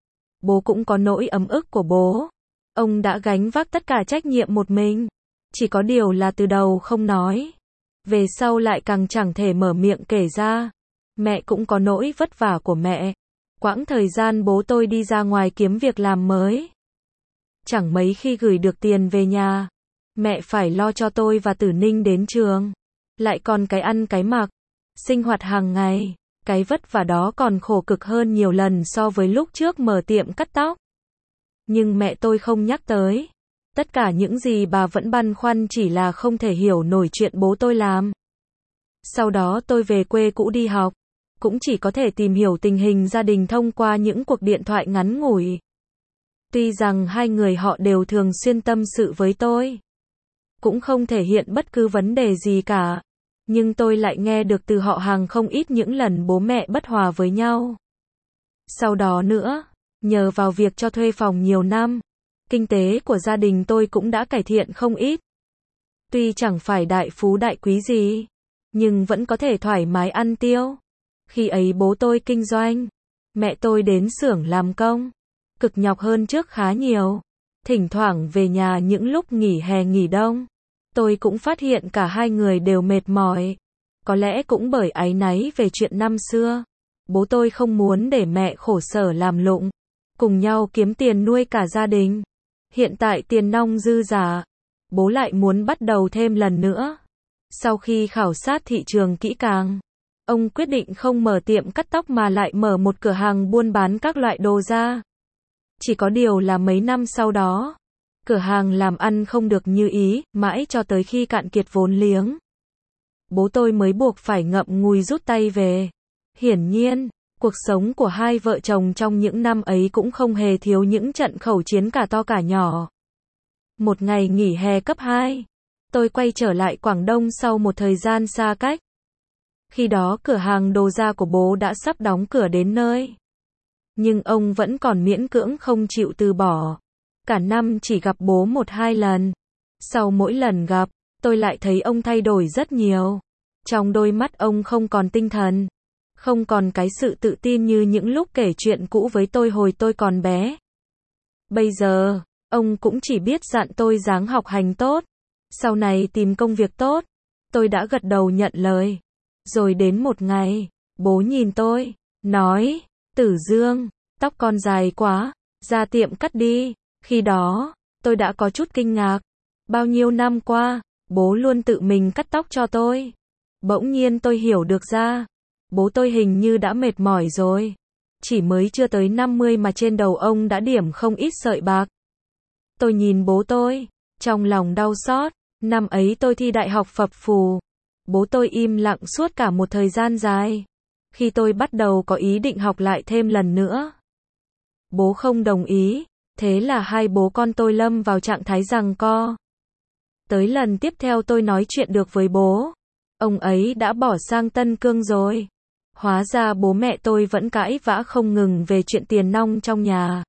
Bố cũng có nỗi ấm ức của bố. Ông đã gánh vác tất cả trách nhiệm một mình. Chỉ có điều là từ đầu không nói, về sau lại càng chẳng thể mở miệng kể ra. Mẹ cũng có nỗi vất vả của mẹ. Quãng thời gian bố tôi đi ra ngoài kiếm việc làm mới, chẳng mấy khi gửi được tiền về nhà. Mẹ phải lo cho tôi và Tử Ninh đến trường, lại còn cái ăn cái mặc, sinh hoạt hàng ngày. Cái vất vả đó còn khổ cực hơn nhiều lần so với lúc trước mở tiệm cắt tóc. Nhưng mẹ tôi không nhắc tới. Tất cả những gì bà vẫn băn khoăn chỉ là không thể hiểu nổi chuyện bố tôi làm. Sau đó tôi về quê cũ đi học, cũng chỉ có thể tìm hiểu tình hình gia đình thông qua những cuộc điện thoại ngắn ngủi. Tuy rằng hai người họ đều thường xuyên tâm sự với tôi, cũng không thể hiện bất cứ vấn đề gì cả. Nhưng tôi lại nghe được từ họ hàng không ít những lần bố mẹ bất hòa với nhau. Sau đó nữa, nhờ vào việc cho thuê phòng nhiều năm, kinh tế của gia đình tôi cũng đã cải thiện không ít. Tuy chẳng phải đại phú đại quý gì, nhưng vẫn có thể thoải mái ăn tiêu. Khi ấy bố tôi kinh doanh, mẹ tôi đến xưởng làm công, cực nhọc hơn trước khá nhiều. Thỉnh thoảng về nhà những lúc nghỉ hè nghỉ đông, tôi cũng phát hiện cả hai người đều mệt mỏi. Có lẽ cũng bởi áy náy về chuyện năm xưa, bố tôi không muốn để mẹ khổ sở làm lụng, cùng nhau kiếm tiền nuôi cả gia đình. Hiện tại tiền nong dư giả, bố lại muốn bắt đầu thêm lần nữa. Sau khi khảo sát thị trường kỹ càng, ông quyết định không mở tiệm cắt tóc mà lại mở một cửa hàng buôn bán các loại đồ da. Chỉ có điều là mấy năm sau đó, cửa hàng làm ăn không được như ý, mãi cho tới khi cạn kiệt vốn liếng, bố tôi mới buộc phải ngậm ngùi rút tay về. Hiển nhiên, cuộc sống của hai vợ chồng trong những năm ấy cũng không hề thiếu những trận khẩu chiến cả to cả nhỏ. Một ngày nghỉ hè cấp hai, tôi quay trở lại Quảng Đông sau một thời gian xa cách. Khi đó cửa hàng đồ da của bố đã sắp đóng cửa đến nơi. Nhưng ông vẫn còn miễn cưỡng không chịu từ bỏ. Cả năm chỉ gặp bố một hai lần. Sau mỗi lần gặp, tôi lại thấy ông thay đổi rất nhiều. Trong đôi mắt ông không còn tinh thần, không còn cái sự tự tin như những lúc kể chuyện cũ với tôi hồi tôi còn bé. Bây giờ, ông cũng chỉ biết dặn tôi ráng học hành tốt, sau này tìm công việc tốt. Tôi đã gật đầu nhận lời. Rồi đến một ngày, bố nhìn tôi, nói, Tử Dương, tóc con dài quá, ra tiệm cắt đi. Khi đó, tôi đã có chút kinh ngạc. Bao nhiêu năm qua, bố luôn tự mình cắt tóc cho tôi. Bỗng nhiên tôi hiểu được ra, bố tôi hình như đã mệt mỏi rồi. Chỉ mới chưa tới năm mươi mà trên đầu ông đã điểm không ít sợi bạc. Tôi nhìn bố tôi, trong lòng đau xót. Năm ấy tôi thi đại học phập phù. Bố tôi im lặng suốt cả một thời gian dài. Khi tôi bắt đầu có ý định học lại thêm lần nữa, bố không đồng ý. Thế là hai bố con tôi lâm vào trạng thái giằng co. Tới lần tiếp theo tôi nói chuyện được với bố, ông ấy đã bỏ sang Tân Cương rồi. Hóa ra bố mẹ tôi vẫn cãi vã không ngừng về chuyện tiền nong trong nhà.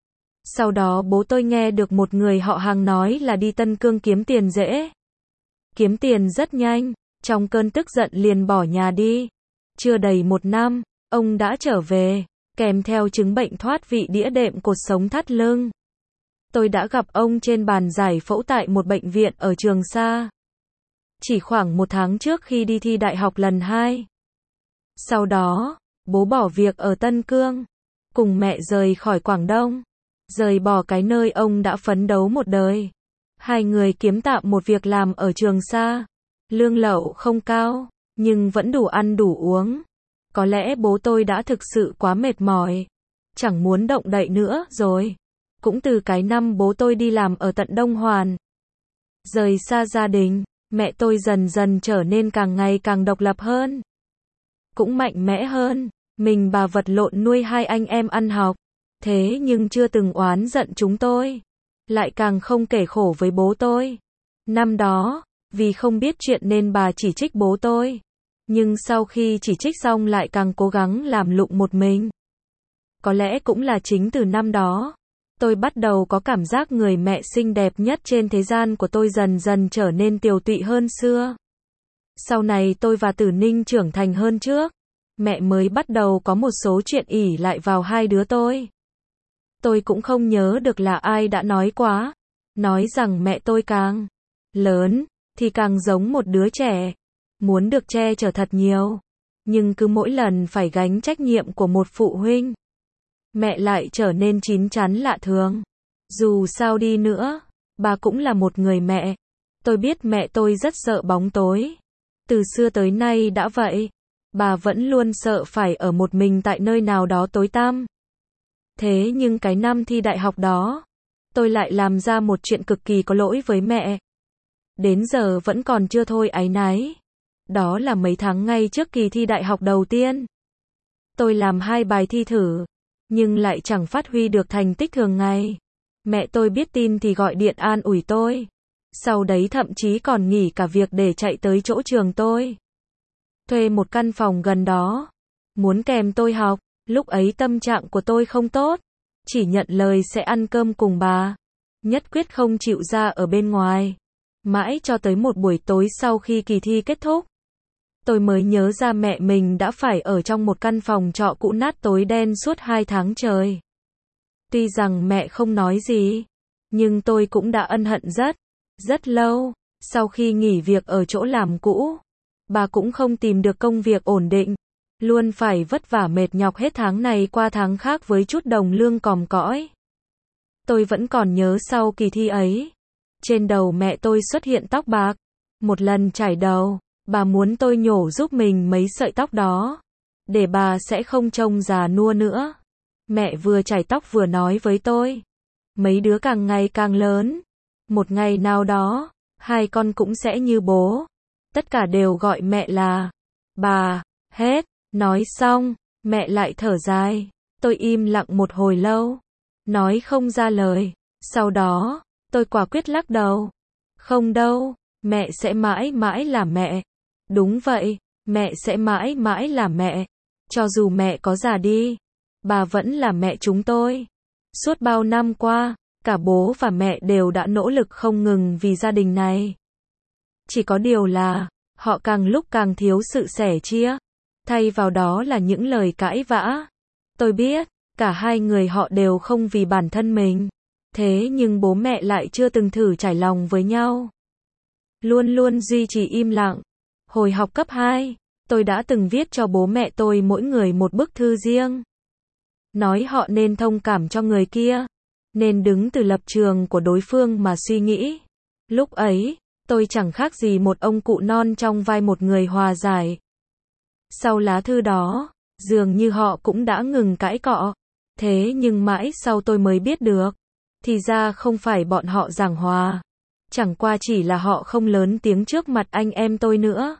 Sau đó bố tôi nghe được một người họ hàng nói là đi Tân Cương kiếm tiền dễ, kiếm tiền rất nhanh. Trong cơn tức giận liền bỏ nhà đi. Chưa đầy một năm, ông đã trở về, kèm theo chứng bệnh thoát vị đĩa đệm cột sống thắt lưng. Tôi đã gặp ông trên bàn giải phẫu tại một bệnh viện ở Trường Sa. Chỉ khoảng một tháng trước khi đi thi đại học lần hai. Sau đó, bố bỏ việc ở Tân Cương, cùng mẹ rời khỏi Quảng Đông, rời bỏ cái nơi ông đã phấn đấu một đời. Hai người kiếm tạm một việc làm ở Trường Sa. Lương lậu không cao, nhưng vẫn đủ ăn đủ uống. Có lẽ bố tôi đã thực sự quá mệt mỏi, chẳng muốn động đậy nữa rồi. Cũng từ cái năm bố tôi đi làm ở tận Đông Hoàn, rời xa gia đình, mẹ tôi dần dần trở nên càng ngày càng độc lập hơn, cũng mạnh mẽ hơn. Mình bà vật lộn nuôi hai anh em ăn học, thế nhưng chưa từng oán giận chúng tôi, lại càng không kể khổ với bố tôi. Năm đó, vì không biết chuyện nên bà chỉ trích bố tôi, nhưng sau khi chỉ trích xong lại càng cố gắng làm lụng một mình. Có lẽ cũng là chính từ năm đó, tôi bắt đầu có cảm giác người mẹ xinh đẹp nhất trên thế gian của tôi dần dần trở nên tiều tụy hơn xưa. Sau này tôi và Tử Ninh trưởng thành hơn trước, mẹ mới bắt đầu có một số chuyện ỷ lại vào hai đứa tôi. Tôi cũng không nhớ được là ai đã nói quá, nói rằng mẹ tôi càng lớn thì càng giống một đứa trẻ, muốn được che chở thật nhiều, nhưng cứ mỗi lần phải gánh trách nhiệm của một phụ huynh, mẹ lại trở nên chín chắn lạ thường. Dù sao đi nữa, bà cũng là một người mẹ. Tôi biết mẹ tôi rất sợ bóng tối. Từ xưa tới nay đã vậy, bà vẫn luôn sợ phải ở một mình tại nơi nào đó tối tăm. Thế nhưng cái năm thi đại học đó, tôi lại làm ra một chuyện cực kỳ có lỗi với mẹ. Đến giờ vẫn còn chưa thôi áy náy. Đó là mấy tháng ngay trước kỳ thi đại học đầu tiên. Tôi làm hai bài thi thử, nhưng lại chẳng phát huy được thành tích thường ngày. Mẹ tôi biết tin thì gọi điện an ủi tôi. Sau đấy thậm chí còn nghỉ cả việc để chạy tới chỗ trường tôi. Thuê một căn phòng gần đó. Muốn kèm tôi học. Lúc ấy tâm trạng của tôi không tốt. Chỉ nhận lời sẽ ăn cơm cùng bà. Nhất quyết không chịu ra ở bên ngoài. Mãi cho tới một buổi tối sau khi kỳ thi kết thúc, tôi mới nhớ ra mẹ mình đã phải ở trong một căn phòng trọ cũ nát tối đen suốt hai tháng trời. Tuy rằng mẹ không nói gì, nhưng tôi cũng đã ân hận rất, rất lâu. Sau khi nghỉ việc ở chỗ làm cũ, bà cũng không tìm được công việc ổn định. Luôn phải vất vả mệt nhọc hết tháng này qua tháng khác với chút đồng lương còm cõi. Tôi vẫn còn nhớ sau kỳ thi ấy, trên đầu mẹ tôi xuất hiện tóc bạc. Một lần chải đầu, bà muốn tôi nhổ giúp mình mấy sợi tóc đó, để bà sẽ không trông già nua nữa. Mẹ vừa chải tóc vừa nói với tôi, mấy đứa càng ngày càng lớn. Một ngày nào đó, hai con cũng sẽ như bố. Tất cả đều gọi mẹ là bà, hết. Nói xong, mẹ lại thở dài. Tôi im lặng một hồi lâu, nói không ra lời. Sau đó, tôi quả quyết lắc đầu. Không đâu, mẹ sẽ mãi mãi là mẹ. Đúng vậy, mẹ sẽ mãi mãi là mẹ. Cho dù mẹ có già đi, bà vẫn là mẹ chúng tôi. Suốt bao năm qua, cả bố và mẹ đều đã nỗ lực không ngừng vì gia đình này. Chỉ có điều là, họ càng lúc càng thiếu sự sẻ chia. Thay vào đó là những lời cãi vã. Tôi biết, cả hai người họ đều không vì bản thân mình. Thế nhưng bố mẹ lại chưa từng thử trải lòng với nhau. Luôn luôn duy trì im lặng. Hồi học cấp hai, tôi đã từng viết cho bố mẹ tôi mỗi người một bức thư riêng. Nói họ nên thông cảm cho người kia. Nên đứng từ lập trường của đối phương mà suy nghĩ. Lúc ấy, tôi chẳng khác gì một ông cụ non trong vai một người hòa giải. Sau lá thư đó, dường như họ cũng đã ngừng cãi cọ. Thế nhưng mãi sau tôi mới biết được. Thì ra không phải bọn họ giảng hòa. Chẳng qua chỉ là họ không lớn tiếng trước mặt anh em tôi nữa.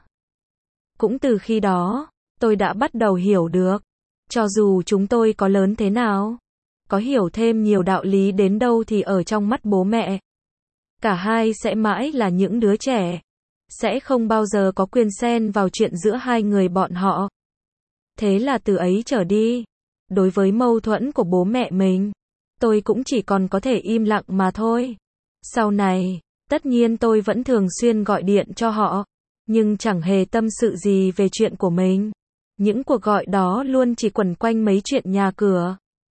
Cũng từ khi đó, tôi đã bắt đầu hiểu được. Cho dù chúng tôi có lớn thế nào, có hiểu thêm nhiều đạo lý đến đâu thì ở trong mắt bố mẹ, cả hai sẽ mãi là những đứa trẻ. Sẽ không bao giờ có quyền xen vào chuyện giữa hai người bọn họ. Thế là từ ấy trở đi, đối với mâu thuẫn của bố mẹ mình, tôi cũng chỉ còn có thể im lặng mà thôi. Sau này, tất nhiên tôi vẫn thường xuyên gọi điện cho họ, nhưng chẳng hề tâm sự gì về chuyện của mình. Những cuộc gọi đó luôn chỉ quẩn quanh mấy chuyện nhà cửa.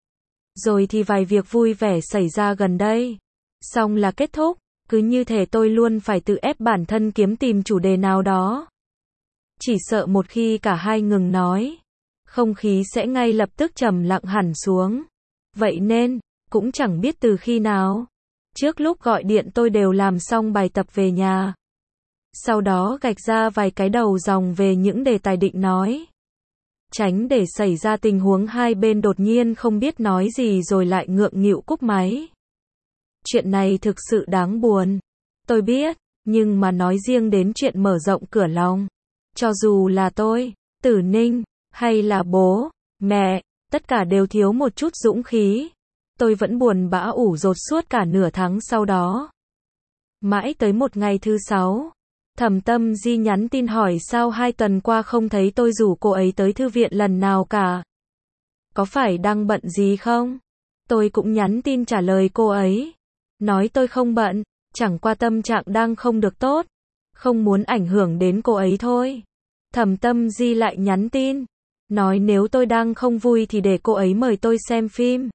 Rồi thì vài việc vui vẻ xảy ra gần đây. Xong là kết thúc. Cứ như thể tôi luôn phải tự ép bản thân kiếm tìm chủ đề nào đó. Chỉ sợ một khi cả hai ngừng nói, không khí sẽ ngay lập tức trầm lặng hẳn xuống. Vậy nên, cũng chẳng biết từ khi nào. Trước lúc gọi điện tôi đều làm xong bài tập về nhà. Sau đó gạch ra vài cái đầu dòng về những đề tài định nói. Tránh để xảy ra tình huống hai bên đột nhiên không biết nói gì rồi lại ngượng nghịu cúp máy. Chuyện này thực sự đáng buồn. Tôi biết, nhưng mà nói riêng đến chuyện mở rộng cửa lòng. Cho dù là tôi, Tử Ninh, hay là bố, mẹ, tất cả đều thiếu một chút dũng khí. Tôi vẫn buồn bã ủ rột suốt cả nửa tháng sau đó. Mãi tới một ngày thứ sáu, Thẩm Tâm Di nhắn tin hỏi sao hai tuần qua không thấy tôi rủ cô ấy tới thư viện lần nào cả. Có phải đang bận gì không? Tôi cũng nhắn tin trả lời cô ấy. Nói tôi không bận, chẳng qua tâm trạng đang không được tốt. Không muốn ảnh hưởng đến cô ấy thôi. Thẩm Tâm Di lại nhắn tin. Nói nếu tôi đang không vui thì để cô ấy mời tôi xem phim.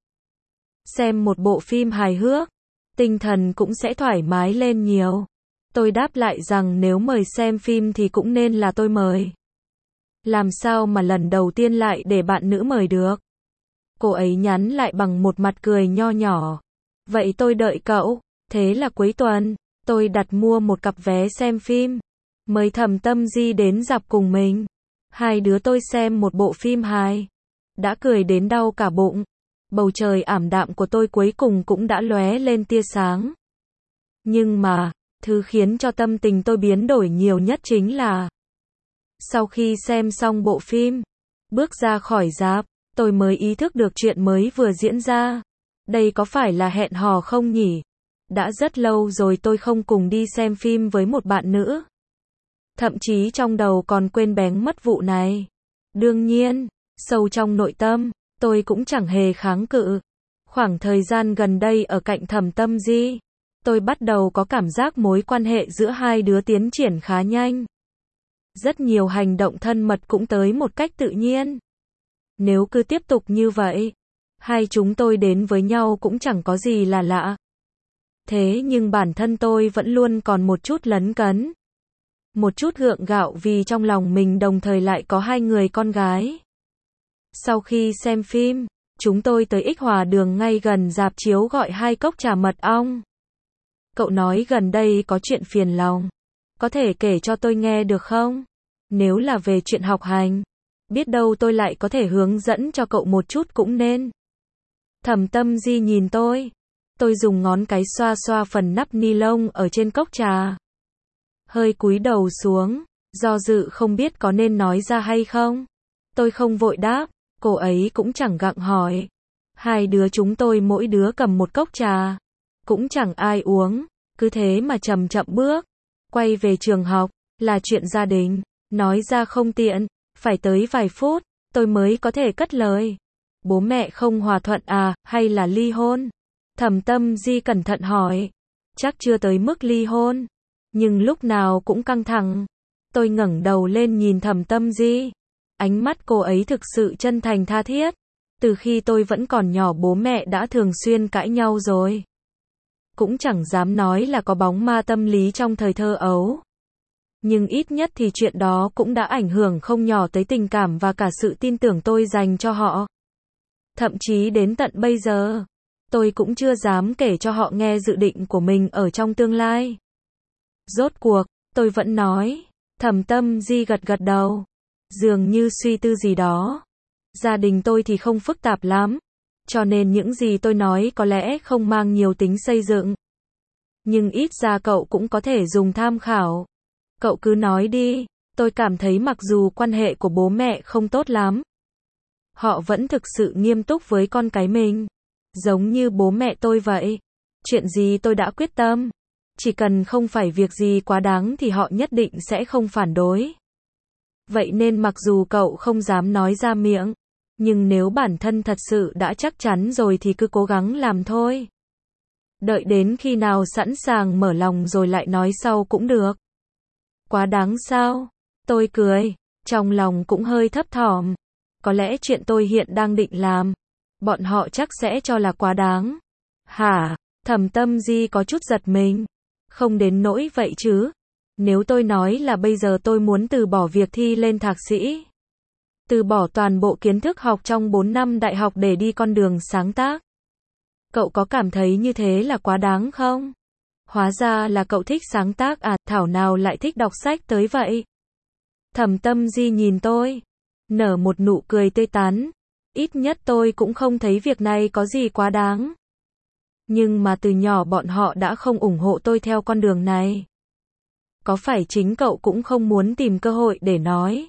Xem một bộ phim hài hước. Tinh thần cũng sẽ thoải mái lên nhiều. Tôi đáp lại rằng nếu mời xem phim thì cũng nên là tôi mời. Làm sao mà lần đầu tiên lại để bạn nữ mời được? Cô ấy nhắn lại bằng một mặt cười nho nhỏ. Vậy tôi đợi cậu. Thế là cuối tuần, tôi đặt mua một cặp vé xem phim. Mời Thẩm Tâm Di đến rạp cùng mình. Hai đứa tôi xem một bộ phim hài. Đã cười đến đau cả bụng. Bầu trời ảm đạm của tôi cuối cùng cũng đã lóe lên tia sáng. Nhưng mà, thứ khiến cho tâm tình tôi biến đổi nhiều nhất chính là sau khi xem xong bộ phim, bước ra khỏi rạp, tôi mới ý thức được chuyện mới vừa diễn ra. Đây có phải là hẹn hò không nhỉ? Đã rất lâu rồi tôi không cùng đi xem phim với một bạn nữ. Thậm chí trong đầu còn quên bén mất vụ này. Đương nhiên, sâu trong nội tâm, tôi cũng chẳng hề kháng cự. Khoảng thời gian gần đây ở cạnh Thẩm Tâm Di, tôi bắt đầu có cảm giác mối quan hệ giữa hai đứa tiến triển khá nhanh. Rất nhiều hành động thân mật cũng tới một cách tự nhiên. Nếu cứ tiếp tục như vậy, hai chúng tôi đến với nhau cũng chẳng có gì là lạ. Thế nhưng bản thân tôi vẫn luôn còn một chút lấn cấn. Một chút gượng gạo vì trong lòng mình đồng thời lại có hai người con gái. Sau khi xem phim, chúng tôi tới Ích Hòa Đường ngay gần rạp chiếu gọi hai cốc trà mật ong. Cậu nói gần đây có chuyện phiền lòng. Có thể kể cho tôi nghe được không? Nếu là về chuyện học hành, biết đâu tôi lại có thể hướng dẫn cho cậu một chút cũng nên. Thẩm Tâm Di nhìn tôi. Tôi dùng ngón cái xoa xoa phần nắp ni lông ở trên cốc trà. Hơi cúi đầu xuống, do dự không biết có nên nói ra hay không. Tôi không vội đáp, cô ấy cũng chẳng gặng hỏi. Hai đứa chúng tôi mỗi đứa cầm một cốc trà. Cũng chẳng ai uống, cứ thế mà chậm chậm bước. Quay về trường học, là chuyện gia đình, nói ra không tiện, phải tới vài phút, tôi mới có thể cất lời. Bố mẹ không hòa thuận à, hay là ly hôn? Thẩm Tâm Di cẩn thận hỏi. Chắc chưa tới mức ly hôn, nhưng lúc nào cũng căng thẳng. Tôi ngẩng đầu lên nhìn Thẩm Tâm Di. Ánh mắt cô ấy thực sự chân thành tha thiết. Từ khi tôi vẫn còn nhỏ bố mẹ đã thường xuyên cãi nhau rồi. Cũng chẳng dám nói là có bóng ma tâm lý trong thời thơ ấu. Nhưng ít nhất thì chuyện đó cũng đã ảnh hưởng không nhỏ tới tình cảm và cả sự tin tưởng tôi dành cho họ. Thậm chí đến tận bây giờ, tôi cũng chưa dám kể cho họ nghe dự định của mình ở trong tương lai. Rốt cuộc, tôi vẫn nói. Thẩm Tâm Di gật gật đầu, dường như suy tư gì đó. Gia đình tôi thì không phức tạp lắm, cho nên những gì tôi nói có lẽ không mang nhiều tính xây dựng. Nhưng ít ra cậu cũng có thể dùng tham khảo. Cậu cứ nói đi, tôi cảm thấy mặc dù quan hệ của bố mẹ không tốt lắm, họ vẫn thực sự nghiêm túc với con cái mình. Giống như bố mẹ tôi vậy. Chuyện gì tôi đã quyết tâm. Chỉ cần không phải việc gì quá đáng thì họ nhất định sẽ không phản đối. Vậy nên mặc dù cậu không dám nói ra miệng, nhưng nếu bản thân thật sự đã chắc chắn rồi thì cứ cố gắng làm thôi. Đợi đến khi nào sẵn sàng mở lòng rồi lại nói sau cũng được. Quá đáng sao? Tôi cười, trong lòng cũng hơi thấp thỏm. Có lẽ chuyện tôi hiện đang định làm, bọn họ chắc sẽ cho là quá đáng. Hả? Thẩm Tâm Di có chút giật mình. Không đến nỗi vậy chứ. Nếu tôi nói là bây giờ tôi muốn từ bỏ việc thi lên thạc sĩ, từ bỏ toàn bộ kiến thức học trong bốn năm đại học để đi con đường sáng tác, cậu có cảm thấy như thế là quá đáng không? Hóa ra là cậu thích sáng tác à, thảo nào lại thích đọc sách tới vậy? Thẩm Tâm Di nhìn tôi, nở một nụ cười tươi tắn. Ít nhất tôi cũng không thấy việc này có gì quá đáng. Nhưng mà từ nhỏ bọn họ đã không ủng hộ tôi theo con đường này. Có phải chính cậu cũng không muốn tìm cơ hội để nói?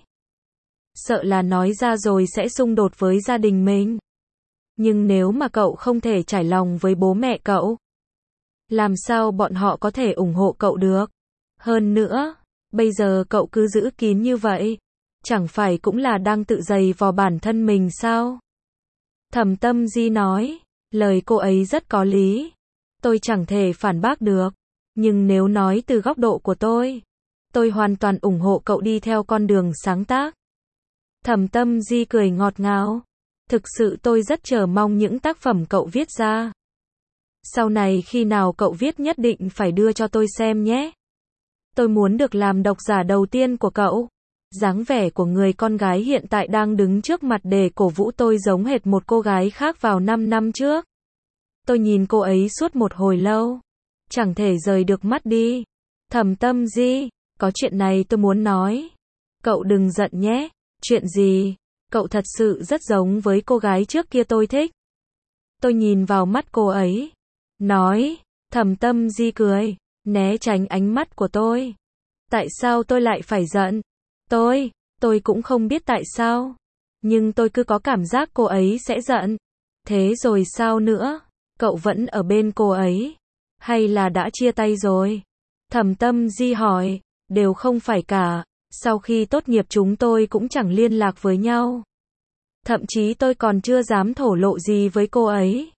Sợ là nói ra rồi sẽ xung đột với gia đình mình. Nhưng nếu mà cậu không thể trải lòng với bố mẹ cậu, làm sao bọn họ có thể ủng hộ cậu được? Hơn nữa, bây giờ cậu cứ giữ kín như vậy, chẳng phải cũng là đang tự giày vò bản thân mình sao? Thẩm Tâm Di nói, lời cô ấy rất có lý. Tôi chẳng thể phản bác được. Nhưng nếu nói từ góc độ của tôi, tôi hoàn toàn ủng hộ cậu đi theo con đường sáng tác. Thẩm Tâm Di cười ngọt ngào. Thực sự tôi rất chờ mong những tác phẩm cậu viết ra. Sau này khi nào cậu viết nhất định phải đưa cho tôi xem nhé. Tôi muốn được làm độc giả đầu tiên của cậu. Dáng vẻ của người con gái hiện tại đang đứng trước mặt để cổ vũ tôi giống hệt một cô gái khác vào năm năm trước. Tôi nhìn cô ấy suốt một hồi lâu, chẳng thể rời được mắt đi. Thẩm Tâm Di, có chuyện này tôi muốn nói. Cậu đừng giận nhé. Chuyện gì? Cậu thật sự rất giống với cô gái trước kia tôi thích. Tôi nhìn vào mắt cô ấy, nói. Thẩm Tâm Di cười, né tránh ánh mắt của tôi. Tại sao tôi lại phải giận? Tôi, tôi cũng không biết tại sao. Nhưng tôi cứ có cảm giác cô ấy sẽ giận. Thế rồi sao nữa? Cậu vẫn ở bên cô ấy. Hay là đã chia tay rồi? Thẩm Tâm Di hỏi. Đều không phải cả. Sau khi tốt nghiệp chúng tôi cũng chẳng liên lạc với nhau. Thậm chí tôi còn chưa dám thổ lộ gì với cô ấy.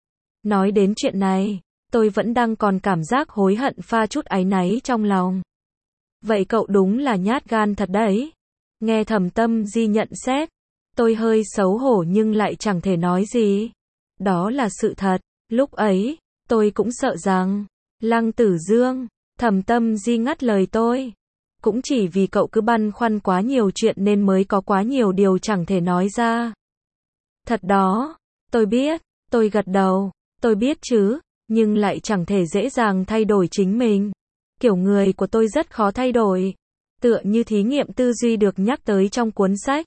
Nói đến chuyện này, tôi vẫn đang còn cảm giác hối hận pha chút áy náy trong lòng. Vậy cậu đúng là nhát gan thật đấy. Nghe Thẩm Tâm Di nhận xét, tôi hơi xấu hổ nhưng lại chẳng thể nói gì. Đó là sự thật. Lúc ấy, tôi cũng sợ rằng, Lăng Tử Dương, Thẩm Tâm Di ngắt lời tôi. Cũng chỉ vì cậu cứ băn khoăn quá nhiều chuyện nên mới có quá nhiều điều chẳng thể nói ra. Thật đó, tôi biết, tôi gật đầu, tôi biết chứ, nhưng lại chẳng thể dễ dàng thay đổi chính mình. Kiểu người của tôi rất khó thay đổi. Tựa như thí nghiệm tư duy được nhắc tới trong cuốn sách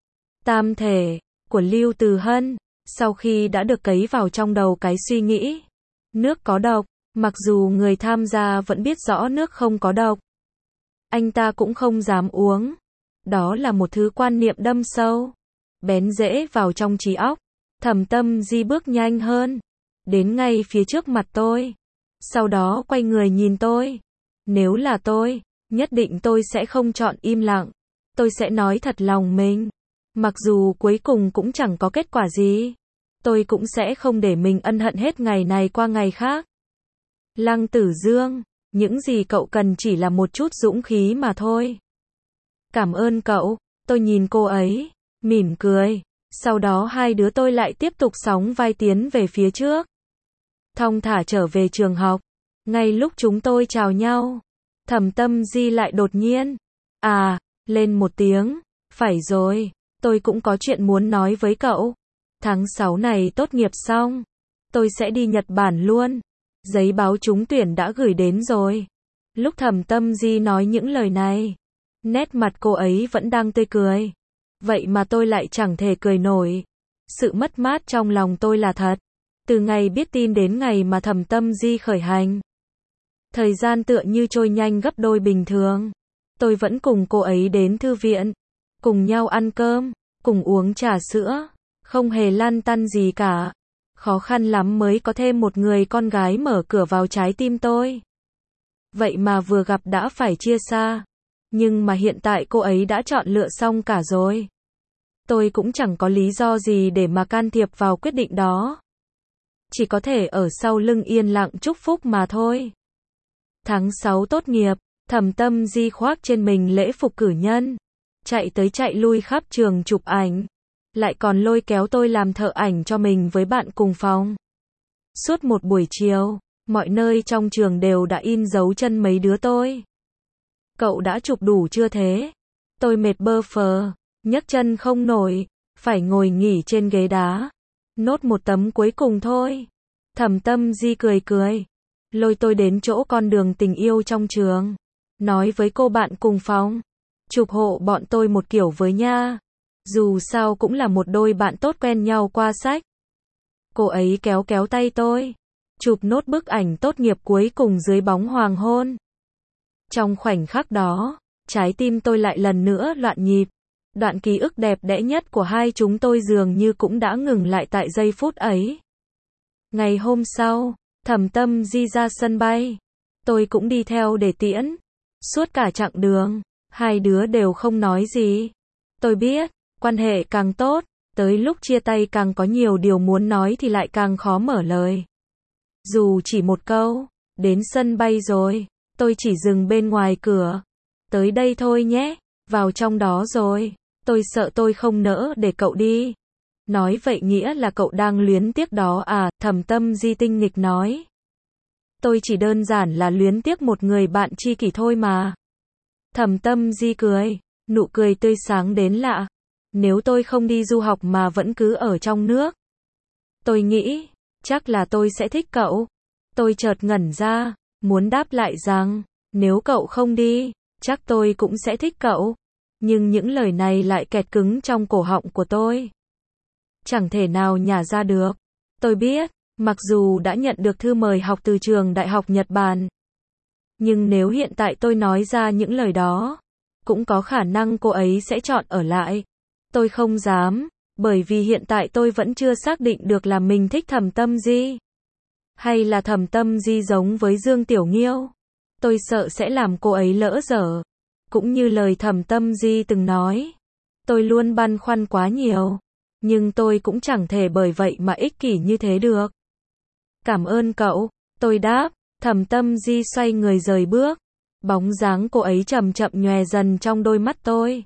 Tam Thể của Lưu Từ Hân. Sau khi đã được cấy vào trong đầu cái suy nghĩ nước có độc, mặc dù người tham gia vẫn biết rõ nước không có độc, anh ta cũng không dám uống. Đó là một thứ quan niệm đâm sâu, bén rễ vào trong trí óc. Thẩm Tâm Di bước nhanh hơn, đến ngay phía trước mặt tôi. Sau đó quay người nhìn tôi. Nếu là tôi, nhất định tôi sẽ không chọn im lặng. Tôi sẽ nói thật lòng mình. Mặc dù cuối cùng cũng chẳng có kết quả gì, tôi cũng sẽ không để mình ân hận hết ngày này qua ngày khác. Lăng Tử Dương, những gì cậu cần chỉ là một chút dũng khí mà thôi. Cảm ơn cậu, tôi nhìn cô ấy, mỉm cười. Sau đó hai đứa tôi lại tiếp tục sóng vai tiến về phía trước. Thong thả trở về trường học. Ngay lúc chúng tôi chào nhau, Thẩm Tâm Di lại đột nhiên, à, lên một tiếng. Phải rồi, tôi cũng có chuyện muốn nói với cậu. Tháng sáu này tốt nghiệp xong, tôi sẽ đi Nhật Bản luôn. Giấy báo trúng tuyển đã gửi đến rồi. Lúc Thẩm Tâm Di nói những lời này, nét mặt cô ấy vẫn đang tươi cười. Vậy mà tôi lại chẳng thể cười nổi. Sự mất mát trong lòng tôi là thật. Từ ngày biết tin đến ngày mà Thẩm Tâm Di khởi hành, thời gian tựa như trôi nhanh gấp đôi bình thường. Tôi vẫn cùng cô ấy đến thư viện, cùng nhau ăn cơm, cùng uống trà sữa, không hề lăn tăn gì cả. Khó khăn lắm mới có thêm một người con gái mở cửa vào trái tim tôi. Vậy mà vừa gặp đã phải chia xa. Nhưng mà hiện tại cô ấy đã chọn lựa xong cả rồi. Tôi cũng chẳng có lý do gì để mà can thiệp vào quyết định đó. Chỉ có thể ở sau lưng yên lặng chúc phúc mà thôi. Tháng sáu tốt nghiệp, Thẩm Tâm Di khoác trên mình lễ phục cử nhân, chạy tới chạy lui khắp trường chụp ảnh, lại còn lôi kéo tôi làm thợ ảnh cho mình với bạn cùng phòng. Suốt một buổi chiều, mọi nơi trong trường đều đã in dấu chân mấy đứa tôi. Cậu đã chụp đủ chưa thế? Tôi mệt bơ phờ, nhấc chân không nổi, phải ngồi nghỉ trên ghế đá. Nốt một tấm cuối cùng thôi. Thẩm Tâm Di cười cười, lôi tôi đến chỗ con đường tình yêu trong trường, nói với cô bạn cùng phòng, chụp hộ bọn tôi một kiểu với nha. Dù sao cũng là một đôi bạn tốt quen nhau qua sách. Cô ấy kéo kéo tay tôi, chụp nốt bức ảnh tốt nghiệp cuối cùng dưới bóng hoàng hôn. Trong khoảnh khắc đó, trái tim tôi lại lần nữa loạn nhịp. Đoạn ký ức đẹp đẽ nhất của hai chúng tôi dường như cũng đã ngừng lại tại giây phút ấy. Ngày hôm sau, Thẩm Tâm Di ra sân bay. Tôi cũng đi theo để tiễn. Suốt cả chặng đường, hai đứa đều không nói gì. Tôi biết, quan hệ càng tốt, tới lúc chia tay càng có nhiều điều muốn nói thì lại càng khó mở lời. Dù chỉ một câu, đến sân bay rồi, tôi chỉ dừng bên ngoài cửa. Tới đây thôi nhé, vào trong đó rồi, tôi sợ tôi không nỡ để cậu đi. Nói vậy nghĩa là cậu đang luyến tiếc đó à, Thẩm Tâm Di tinh nghịch nói. Tôi chỉ đơn giản là luyến tiếc một người bạn tri kỷ thôi mà. Thẩm Tâm Di cười, nụ cười tươi sáng đến lạ. Nếu tôi không đi du học mà vẫn cứ ở trong nước, tôi nghĩ, chắc là tôi sẽ thích cậu. Tôi chợt ngẩn ra, muốn đáp lại rằng, nếu cậu không đi, chắc tôi cũng sẽ thích cậu. Nhưng những lời này lại kẹt cứng trong cổ họng của tôi. Chẳng thể nào nhả ra được. Tôi biết, mặc dù đã nhận được thư mời học từ trường Đại học Nhật Bản, nhưng nếu hiện tại tôi nói ra những lời đó, cũng có khả năng cô ấy sẽ chọn ở lại. Tôi không dám, bởi vì hiện tại tôi vẫn chưa xác định được là mình thích Thẩm Tâm Di. Hay là Thẩm Tâm Di giống với Dương Tiểu Nghiêu? Tôi sợ sẽ làm cô ấy lỡ dở. Cũng như lời Thẩm Tâm Di từng nói. Tôi luôn băn khoăn quá nhiều. Nhưng tôi cũng chẳng thể bởi vậy mà ích kỷ như thế được. Cảm ơn cậu. Tôi đáp. Thẩm Tâm Di xoay người rời bước. Bóng dáng cô ấy chậm chậm nhòe dần trong đôi mắt tôi.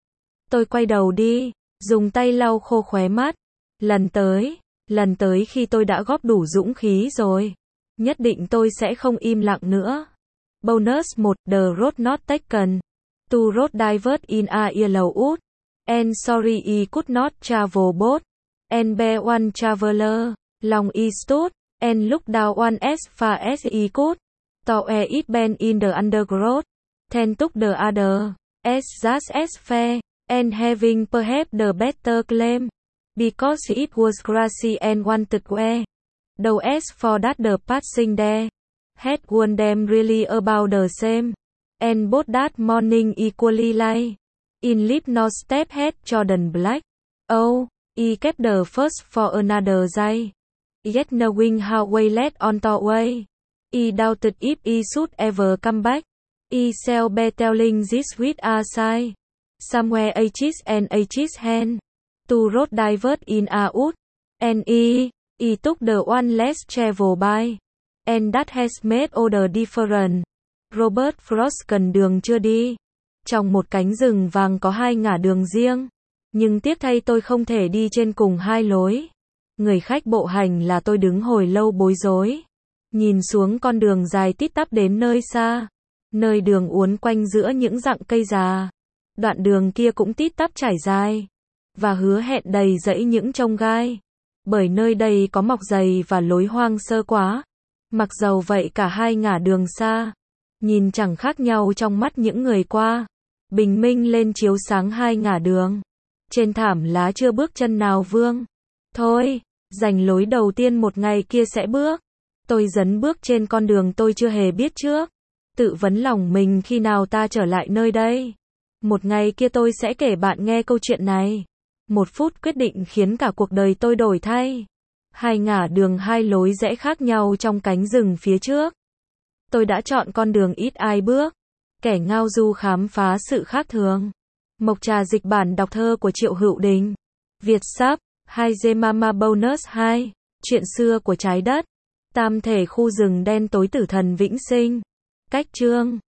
Tôi quay đầu đi, dùng tay lau khô khóe mắt. Lần tới, lần tới khi tôi đã góp đủ dũng khí rồi, nhất định tôi sẽ không im lặng nữa. Bonus một. The road not taken. Two road divert in a yellow wood. And sorry I could not travel both. And bear one traveler. Long I stood. And look down one as far as I could. Towhere it been in the undergrowth. Then took the other. As just as fair. And having perhaps the better claim. Because it was grassy and wanted wear. Though as for that the passing there. Had warned them really about the same. And both that morning equally light. In lip no step had Jordan Black. Oh, he kept the first for another day. Yet knowing how way led on to way. He doubted if he should ever come back. He shall be telling this with a sigh. Somewhere ages and ages hand. Two road divert in a wood. And he, he took the one less travel by. And that has made all the difference. Robert Frost cần đường chưa đi. Trong một cánh rừng vàng có hai ngả đường riêng. Nhưng tiếc thay tôi không thể đi trên cùng hai lối. Người khách bộ hành là tôi đứng hồi lâu bối rối. Nhìn xuống con đường dài tít tắp đến nơi xa. Nơi đường uốn quanh giữa những rặng cây già. Đoạn đường kia cũng tít tắp trải dài. Và hứa hẹn đầy rẫy những chông gai. Bởi nơi đây có mọc dày và lối hoang sơ quá. Mặc dầu vậy cả hai ngả đường xa. Nhìn chẳng khác nhau trong mắt những người qua. Bình minh lên chiếu sáng hai ngả đường. Trên thảm lá chưa bước chân nào vương. Thôi, dành lối đầu tiên một ngày kia sẽ bước. Tôi dấn bước trên con đường tôi chưa hề biết trước. Tự vấn lòng mình khi nào ta trở lại nơi đây. Một ngày kia tôi sẽ kể bạn nghe câu chuyện này. Một phút quyết định khiến cả cuộc đời tôi đổi thay. Hai ngả đường hai lối rẽ khác nhau trong cánh rừng phía trước. Tôi đã chọn con đường ít ai bước. Kẻ ngao du khám phá sự khác thường. Mộc Trà dịch bản đọc thơ của Triệu Hữu Đình. Việt sắp, hai G Mama Bonus hai. Chuyện xưa của trái đất. Tam thể khu rừng đen tối tử thần vĩnh sinh. Cách chương.